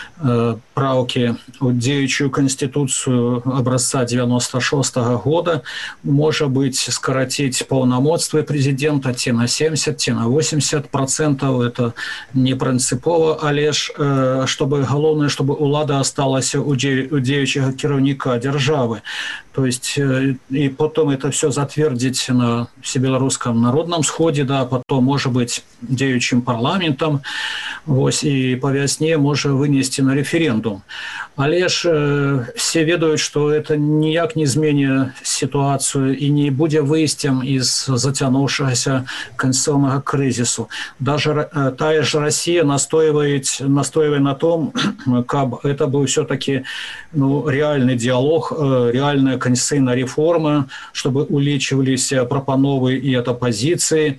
[SPEAKER 4] правки в дзеючую конституцию образца 96-го года, может быть, скоротить полномочия президента те на 70, те на 80%, это не принципово, але ж, чтобы главное, чтобы улада осталась у дзеючего кіраўніка державы. То есть, и потом это все затвердить на Всебелорусском народном сходе, да, потом, может быть, дзеючим парламентом, вось, и по вясне можно вынести на референдум. Але ж все ведают, что это ніяк не змене ситуацию и не будет выйстем из затянувшегося конституционного кризису. Даже та же Россия настаивает на том, как это был все-таки, ну, реальный диалог, реальная конституционная реформа, чтобы улічивались прапановы и от оппозиции,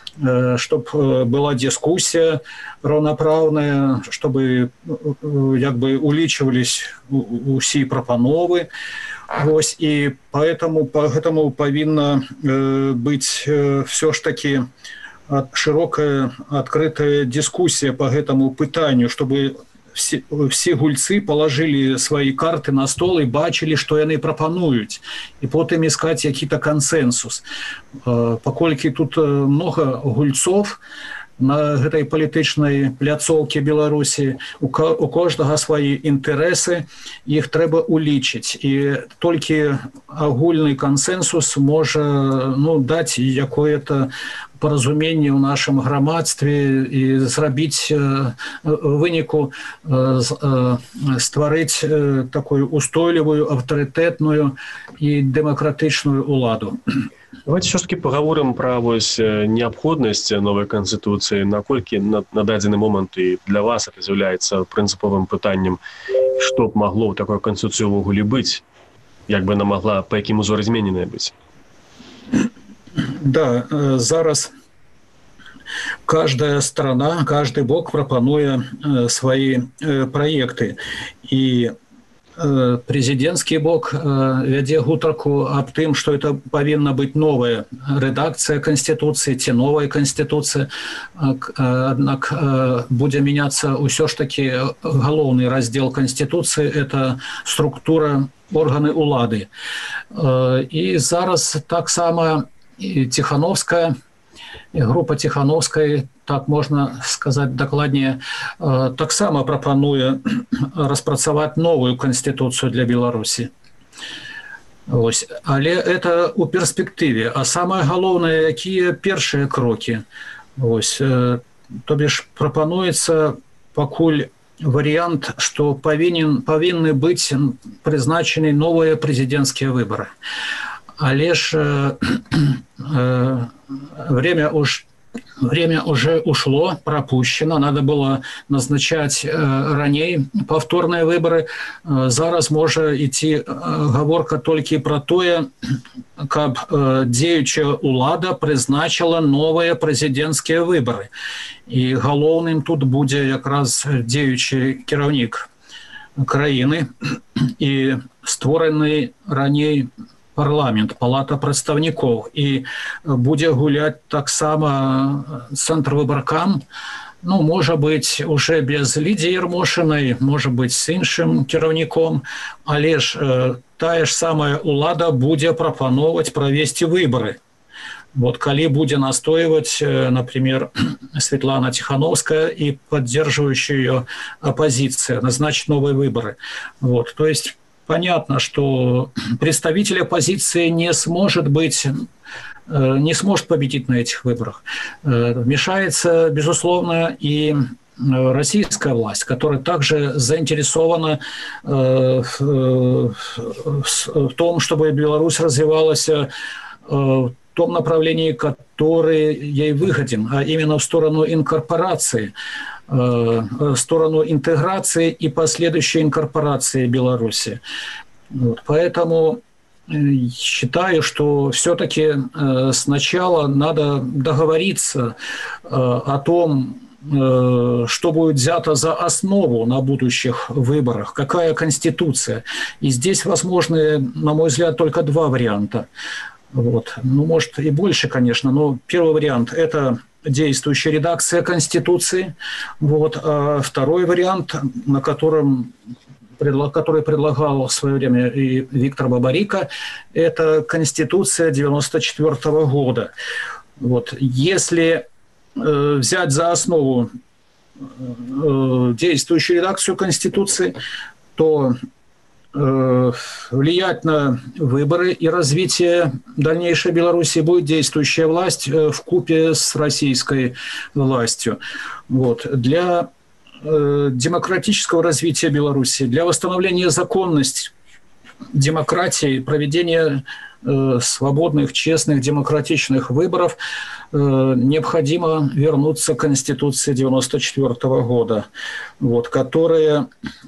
[SPEAKER 4] чтобы была дискуссия равноправная, чтобы як бы улічивались усе прапановы. Вось, и поэтому повинна быть все ж таки широкая открытая дискуссия по этому пытанию, чтобы все гульцы положили свои карты на стол и бачили, что яны прапануюць, и потом искать какие-то консенсус. Покольки тут много гульцов, на гэтай палітычнай пляцоўкі Беларусі, у кожнага свае інтарэсы, іх трэба улічыць. І толькі агульны кансэнсус можа даць якое-то паразуменне ў нашым грамадстве і зрабіць выніку, стварыць такую устойлівую, аўтарытэтную і дэмакратычную уладу.
[SPEAKER 3] Давайте все-таки поговорим про необходимость новой конституции. Наколькі на дадзены момент и для вас это является принциповым питанием, что б могло в такой конституции увогуле быть, як бы она могла, по яким узорам змененная быть?
[SPEAKER 4] Да, зараз каждая страна, каждый бок прапануе свои проекты. И президентский бок вядзе гутарку аб тым, што это павінна быць новая рэдакцыя Конституцыі ці новая Конституцыя. Аднак будзе мяняцца ўсё ж такі галоўны раздзел Конституцыі – это структура органы улады. І зараз таксама Тихановская, група Тихановскай, так можна сказаць дакладней, таксама прапануе распрацаваць новую Конституцыю для Беларусі. Ось. Але это у перспектыве. А самае галоўнае, якія першыя крокі. Ось. То бишь прапануецца пакуль вариант, что павінны быць прызначаны новыя прэзідэнцкія выбары. Але ж время уже ушло, пропущено. Надо было назначать раней повторные выборы. Зараз можа ідти гаворка толькі про тое, каб дзеючая улада прызначила новые прэзідэнцкія выборы. И галоўным тут будзе якраз дзеючы кіраўнік краіны и створаны раней парламент, палата прадстаўнікоў, і будзе гуляць таксама цэнтрвыбаркам, можа быць уже без Лідзіі Ярмошынай, можа быць з іншым кіраўніком, але ж тая ж самая улада будзе прапановваць правесці выбары. Вот калі будзе настойваць, например, Светлана Тихановская и поддерживающая ее оппозиция, назначить новые выборы. Вот, то есть понятно, что представитель оппозиции не сможет победить на этих выборах. Вмешается, безусловно, и российская власть, которая также заинтересована в том, чтобы Беларусь развивалась в том направлении, которое ей выгоден, а именно в сторону инкорпорации, в сторону интеграции и последующей инкорпорации Беларуси. Вот. Поэтому считаю, что все-таки сначала надо договориться о том, что будет взято за основу на будущих выборах, какая конституция. И здесь возможны, на мой взгляд, только два варианта. Вот. Может и больше, конечно, но первый вариант – это действующая редакция Конституции. Вот. А второй вариант, который предлагал в свое время и Виктор Бабарико, это Конституция 1994 года. Вот. Если взять за основу действующую редакцию Конституции, то влиять на выборы и развитие дальнейшей Беларуси будет действующая власть вкупе с российской властью. Вот. Для демократического развития Беларуси, для восстановления законности демократии, проведения свободных, честных, демократичных выборов необходимо вернуться к Конституции 1994 года, вот, которая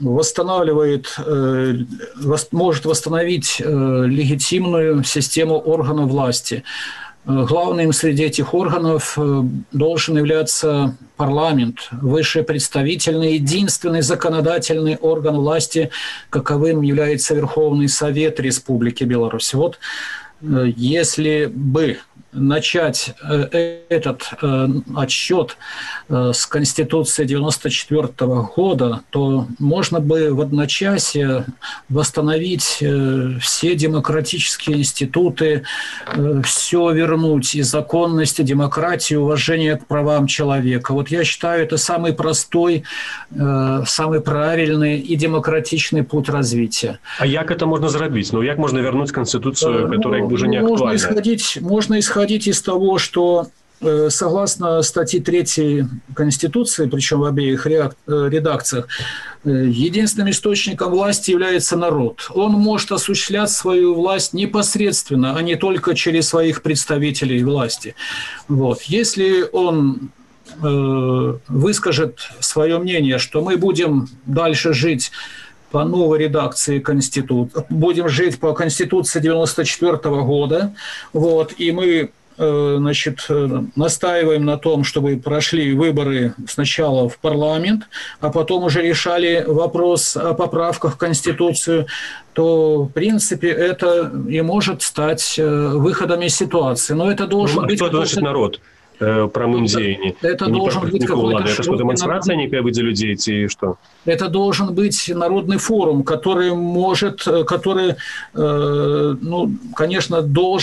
[SPEAKER 4] может восстановить легитимную систему органов власти. Главным среди этих органов должен являться парламент, высший представительный, единственный законодательный орган власти, каковым является Верховный Совет Республики Беларусь. Вот если бы начать этот отсчет с Конституции 1994 года, то можно бы в одночасье восстановить все демократические институты, все вернуть, и законность, и демократию, уважение к правам человека. Вот я считаю, это самый простой, самый правильный и демократичный путь развития.
[SPEAKER 3] А как это можно сделать? Ну, как можно вернуть Конституцию, которая уже не актуальна?
[SPEAKER 4] Можно исходить из того, что согласно статье 3 Конституции, причем в обеих редакциях, единственным источником власти является народ. Он может осуществлять свою власть непосредственно, а не только через своих представителей власти. Вот. Если он выскажет свое мнение, что мы будем дальше жить по новой редакции Конституции, будем жить по Конституции 1994 года, вот, и мы настаиваем на том, чтобы прошли выборы сначала в парламент, а потом уже решали вопрос о поправках в Конституцию, то, в принципе, это и может стать выходом из ситуации. Но это должен быть...
[SPEAKER 3] Что это значит народ? Прамым дзеянні.
[SPEAKER 4] Это должен быть какой-то
[SPEAKER 3] это что, демонстрация некая быть за людей, или что?
[SPEAKER 4] Это должен быть народный форум, который конечно,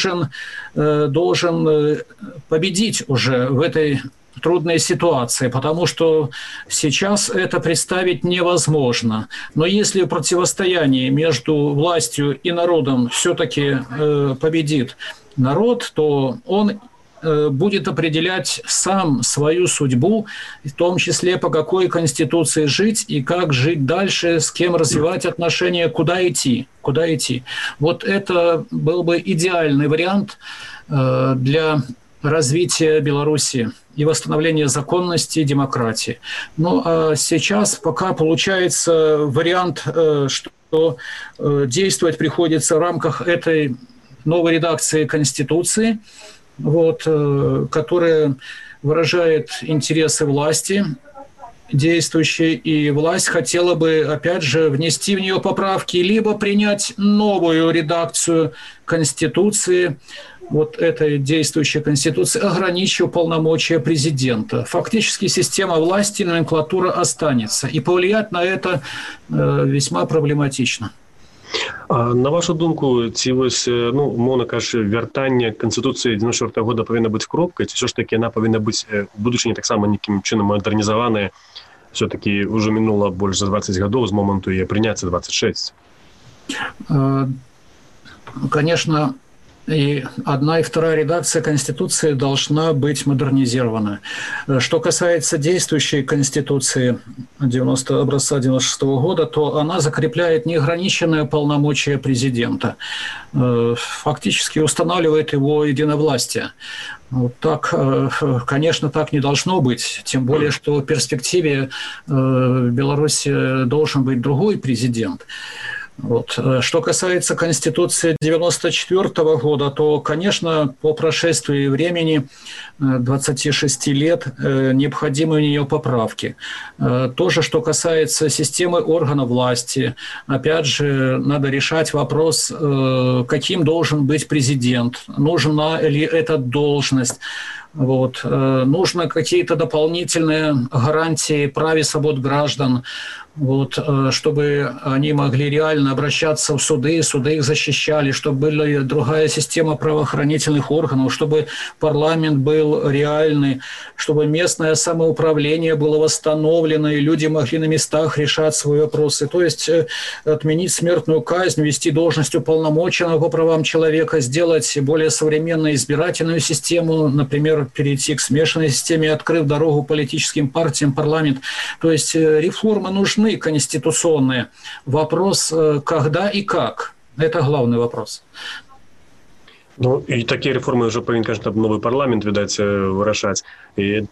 [SPEAKER 4] должен победить уже в этой трудной ситуации, потому что сейчас это представить невозможно. Но если противостояние между властью и народом все-таки победит народ, то он будет определять сам свою судьбу, в том числе по какой конституции жить и как жить дальше, с кем развивать отношения, куда идти. Вот это был бы идеальный вариант для развития Беларуси и восстановления законности и демократии. Ну а сейчас пока получается вариант, что действовать приходится в рамках этой новой редакции Конституции, вот, которая выражает интересы власти действующей, и власть хотела бы, опять же, внести в нее поправки, либо принять новую редакцию Конституции, вот этой действующей Конституции, ограничив полномочия президента. Фактически система власти, номенклатура останется, и повлиять на это весьма проблематично.
[SPEAKER 3] На вашу думку, ці вось, мовно кажучи, вяртанне Конституції 94 года повинна бути кропкой, ці все ж таки вона повинна бути в будучині так само неким чином модернізована, все-таки уже минуло больше за 20 годов с моменту ее принятия 26?
[SPEAKER 4] Конечно, и одна и вторая редакция Конституции должна быть модернизирована. Что касается действующей Конституции образца 96 года, то она закрепляет неограниченное полномочия президента. Фактически устанавливает его единовластие. Вот так, конечно, так не должно быть. Тем более, что в перспективе в Беларуси должен быть другой президент. Вот. Что касается Конституции 1994 года, то, конечно, по прошествии времени 26 лет необходимы у нее поправки. Тоже, что касается системы органов власти, опять же, надо решать вопрос, каким должен быть президент, нужна ли эта должность. Вот. Нужно какие-то дополнительные гарантии прав и свобод граждан, вот, чтобы они могли реально обращаться в суды, суды их защищали, чтобы была другая система правоохранительных органов, чтобы парламент был реальный, чтобы местное самоуправление было восстановлено, и люди могли на местах решать свои вопросы. То есть отменить смертную казнь, ввести должность уполномоченного по правам человека, сделать более современную избирательную систему, например, перейти к смешанной системе, открыв дорогу политическим партиям, парламент. То есть реформы нужны конституционные. Вопрос, когда и как. Это главный вопрос.
[SPEAKER 3] Ну, и такие реформы уже повинен, конечно, новый парламент, видать, вырашать. И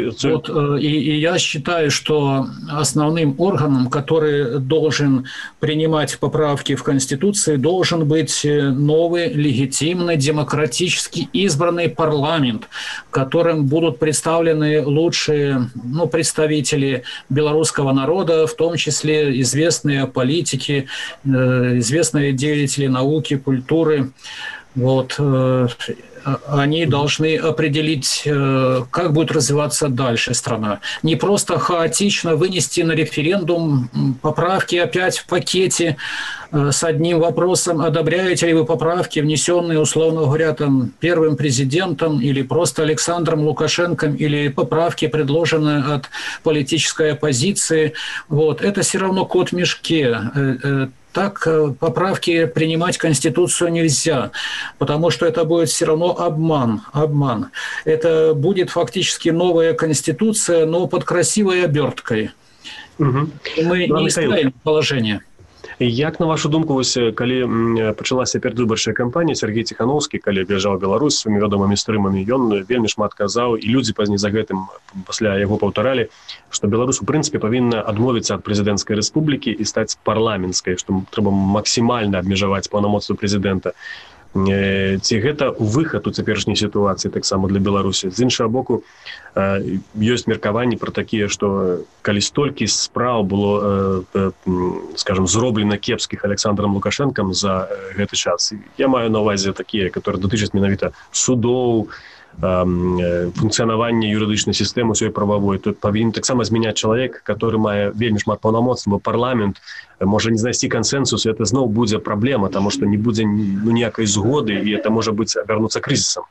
[SPEAKER 4] я считаю, что основным органом, который должен принимать поправки в Конституции, должен быть новый, легитимный, демократически избранный парламент, которым будут представлены лучшие представители белорусского народа, в том числе известные политики, известные деятели науки, культуры. Вот, они должны определить, как будет развиваться дальше страна. Не просто хаотично вынести на референдум поправки опять в пакете с одним вопросом: одобряете ли вы поправки, внесенные, условно говоря, там, первым президентом или просто Александром Лукашенко, или поправки, предложенные от политической оппозиции. Вот. Это все равно кот в мешке. Так поправки принимать в Конституцию нельзя, потому что это будет все равно обман. Это будет фактически новая Конституция, но под красивой оберткой. Угу. Мы не исправим положение.
[SPEAKER 3] Як, на вашу думку, ось, калі пачалася перадвыбарчая кампанія, Сергей Ціхановскі, калі аб'язджаў Беларусь сваімі вядомымі стрымамі, ён вельмі шмат казаў, і людзі пазней за гэтым пасля яго паўтаралі, што Беларусь, у прынцыпе, павінна адмовіцца ад прэзідэнцкай рэспублікі і стаць парламенцкай, што трэба максімальна абмежаваць паўнамоцтвы прэзідэнта. Ці гэта выхад у цяперашняй сітуацыі таксама для Беларусі? З іншага боку, ёсць меркаванні пра такія, што калі столькі спраў было, скажем, зроблена кепскіх Александром Лукашэнкам за гэты час, я маю на ўвазе такія, которые датычаць менавіта судоў, функцыянавання юрыдычнай сістэмы усёй прававой, тут павінен таксама змяняць чалавек, который мае вельмі шмат паўнамоцтваў, бо парламент можа не знайсці кансенсус, і это зноў будзе праблема, таму што не будзе ніякай згоды, і это можа быць абярнуцца крызісам.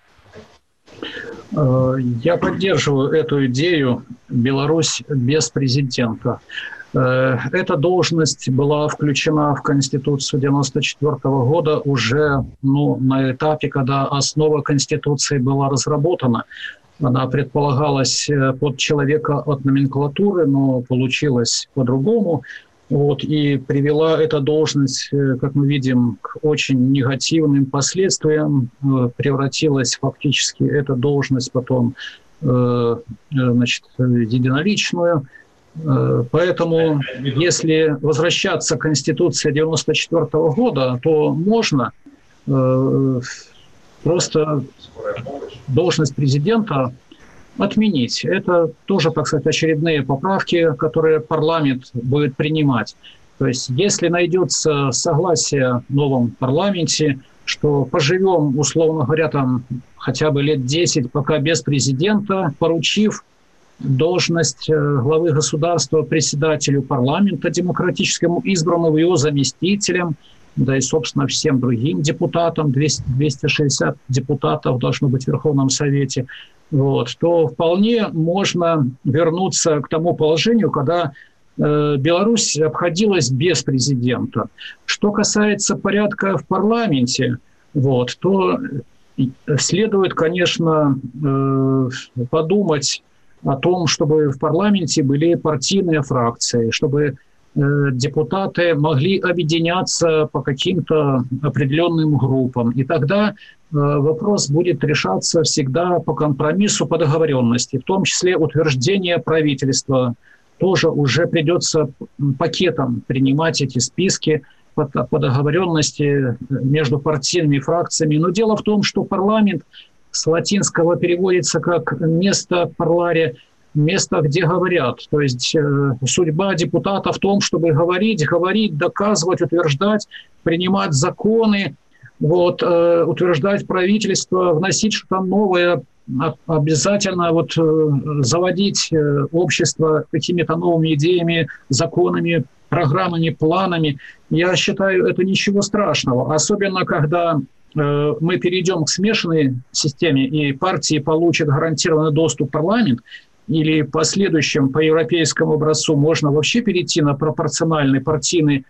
[SPEAKER 4] Я поддерживаю эту идею «Беларусь без президента». Эта должность была включена в Конституцию 1994 года уже на этапе, когда основа Конституции была разработана. Она предполагалась под человека от номенклатуры, но получилось по-другому. Вот, и привела эта должность, как мы видим, к очень негативным последствиям. Превратилась фактически эта должность потом в единоличную. Поэтому, если возвращаться к Конституции 1994 года, то можно просто должность президента отменить. Это тоже, так сказать, очередные поправки, которые парламент будет принимать. То есть, если найдется согласие в новом парламенте, что поживем, условно говоря, там хотя бы лет 10, пока без президента, поручив должность главы государства председателю парламента демократическому, избранному его заместителем, да и, собственно, всем другим депутатам, 260 депутатов должно быть в Верховном Совете, вот, то вполне можно вернуться к тому положению, когда Беларусь обходилась без президента. Что касается порядка в парламенте, вот, то следует, конечно, подумать о том, чтобы в парламенте были партийные фракции, чтобы депутаты могли объединяться по каким-то определенным группам. И тогда вопрос будет решаться всегда по компромиссу, по договоренности, в том числе утверждение правительства. Тоже уже придется пакетом принимать эти списки по договоренности между партийными фракциями. Но дело в том, что парламент с латинского переводится как «место parlare», место, где говорят. То есть судьба депутата в том, чтобы говорить, доказывать, утверждать, принимать законы, вот, утверждать правительство, вносить что-то новое, обязательно вот, заводить общество какими-то новыми идеями, законами, программами, планами. Я считаю, это ничего страшного. Особенно, когда мы перейдем к смешанной системе, и партии получат гарантированный доступ в парламент, или в последующем по европейскому образцу можно вообще перейти на пропорциональный партийный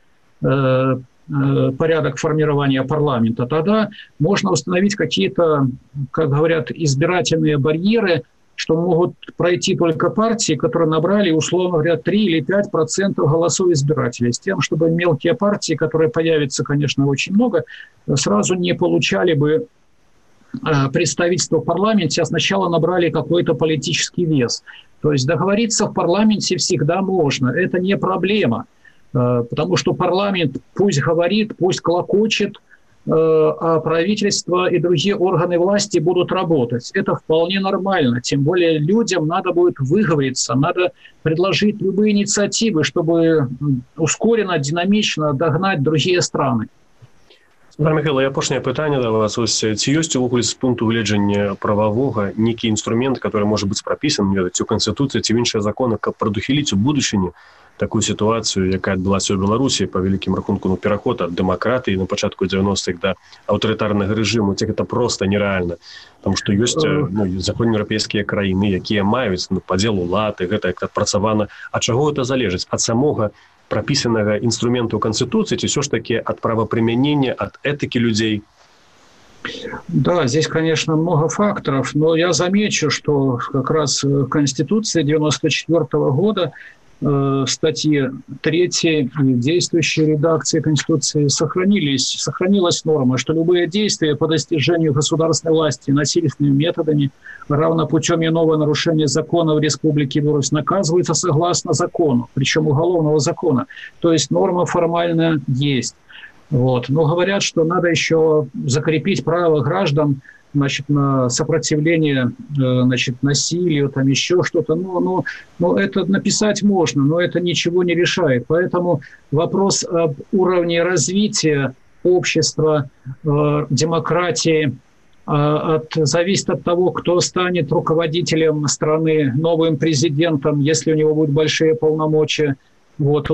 [SPEAKER 4] порядок формирования парламента, тогда можно установить какие-то, как говорят, избирательные барьеры, что могут пройти только партии, которые набрали, условно говоря, 3 или 5% голосов избирателей, с тем, чтобы мелкие партии, которые появятся, конечно, очень много, сразу не получали бы представительство в парламенте, а сначала набрали какой-то политический вес. То есть договориться в парламенте всегда можно, это не проблема, потому что парламент пусть говорит, пусть клокочет, а правительство и другие органы власти будут работать. Это вполне нормально, тем более людям надо будет выговориться, надо предложить любые инициативы, чтобы ускоренно, динамично догнать другие страны.
[SPEAKER 3] Михайло, і апошняе пытанне да вас. Ці ёсць увогуле з пункту гледжання прававога нейкі інструмент, который можа быць прапісан у Канстытуцыі ці в іншыя законы, каб прадухіліць у будучыні такую сітуацыю, якая адбылася ў Беларусі па вялікім рахунку пераход ад дэмакратыі на пачатку 90-х да аўтарытарнага рэжыму, ці гэта проста нерэальна. Таму што ёсць заходнееўрапейскія краіны, якія маюць падзел улад, і гэта як адпрацавана. А чаго гэта залежыць? Ад самога прописанного инструмента Конституции, все ж таки от правоприменения, от этики людей?
[SPEAKER 4] Да, здесь, конечно, много факторов, но я замечу, что как раз Конституция 1994 года, статьи 3 действующей редакции Конституции сохранилась норма, что любые действия по достижению государственной власти насильственными методами, равно путем иного нарушения законов Республики Беларусь, наказываются согласно закону, причем уголовного закона. То есть норма формально есть. Вот. Но говорят, что надо еще закрепить право граждан, значит, на сопротивление, значит, насилию, там еще что-то. Но это написать можно, но это ничего не решает. Поэтому вопрос об уровне развития общества, демократии зависит от того, кто станет руководителем страны, новым президентом, если у него будут большие полномочия. Вот.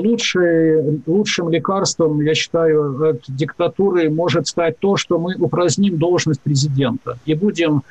[SPEAKER 4] Лучшим лекарством, я считаю, от диктатуры может стать то, что мы упраздним должность президента и будем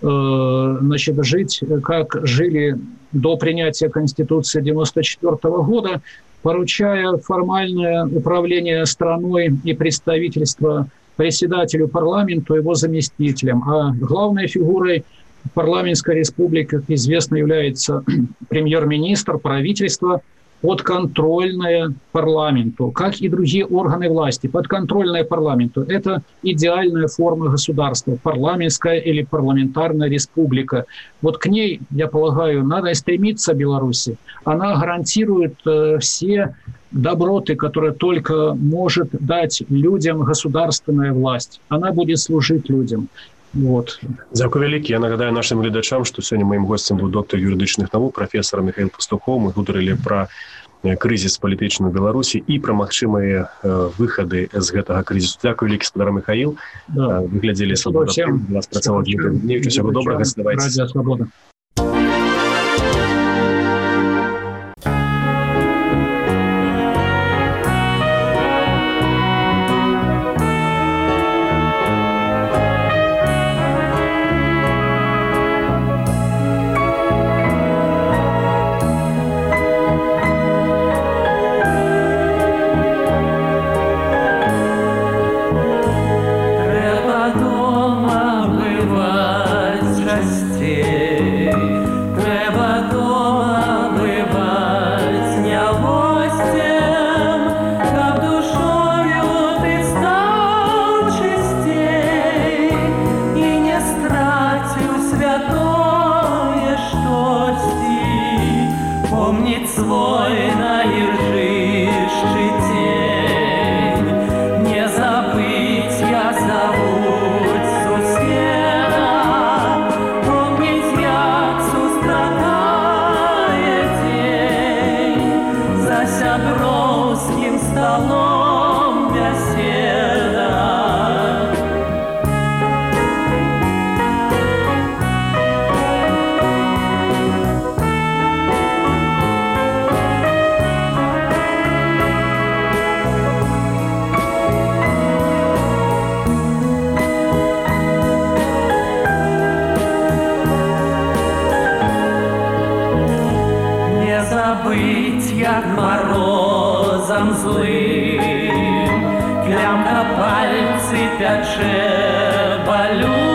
[SPEAKER 4] значит, жить, как жили до принятия Конституции 1994 года, поручая формальное управление страной и представительство председателю парламента, его заместителям. А главной фигурой парламентской республики, как известно, является премьер-министр, правительство, подконтрольное парламенту, как и другие органы власти, подконтрольное парламенту. Это идеальная форма государства, парламентская или парламентарная республика. Вот к ней, я полагаю, надо стремиться Беларуси. Она гарантирует все доброты, которые только может дать людям государственная власть. Она будет служить людям. Вот.
[SPEAKER 3] Дзякуй вялікі. Я нагадаю нашим гледачам, што сёння маім гостем быў доктор юрыдычных навук, прафесор Михаил Пастухов. Мы гутарылі пра крызіс палітычны ў Беларусі і пра магчымыя выхады з гэтага крызісу. Дзякуй вялікі, спадар Михаил. Вы глядзелі «Свабода». Вас працаваў Дмітрий Гурневіч. Усяго добрага, здавайцеся.
[SPEAKER 4] Радио «Свобода».
[SPEAKER 5] Клямка пальцы пячэ, болю.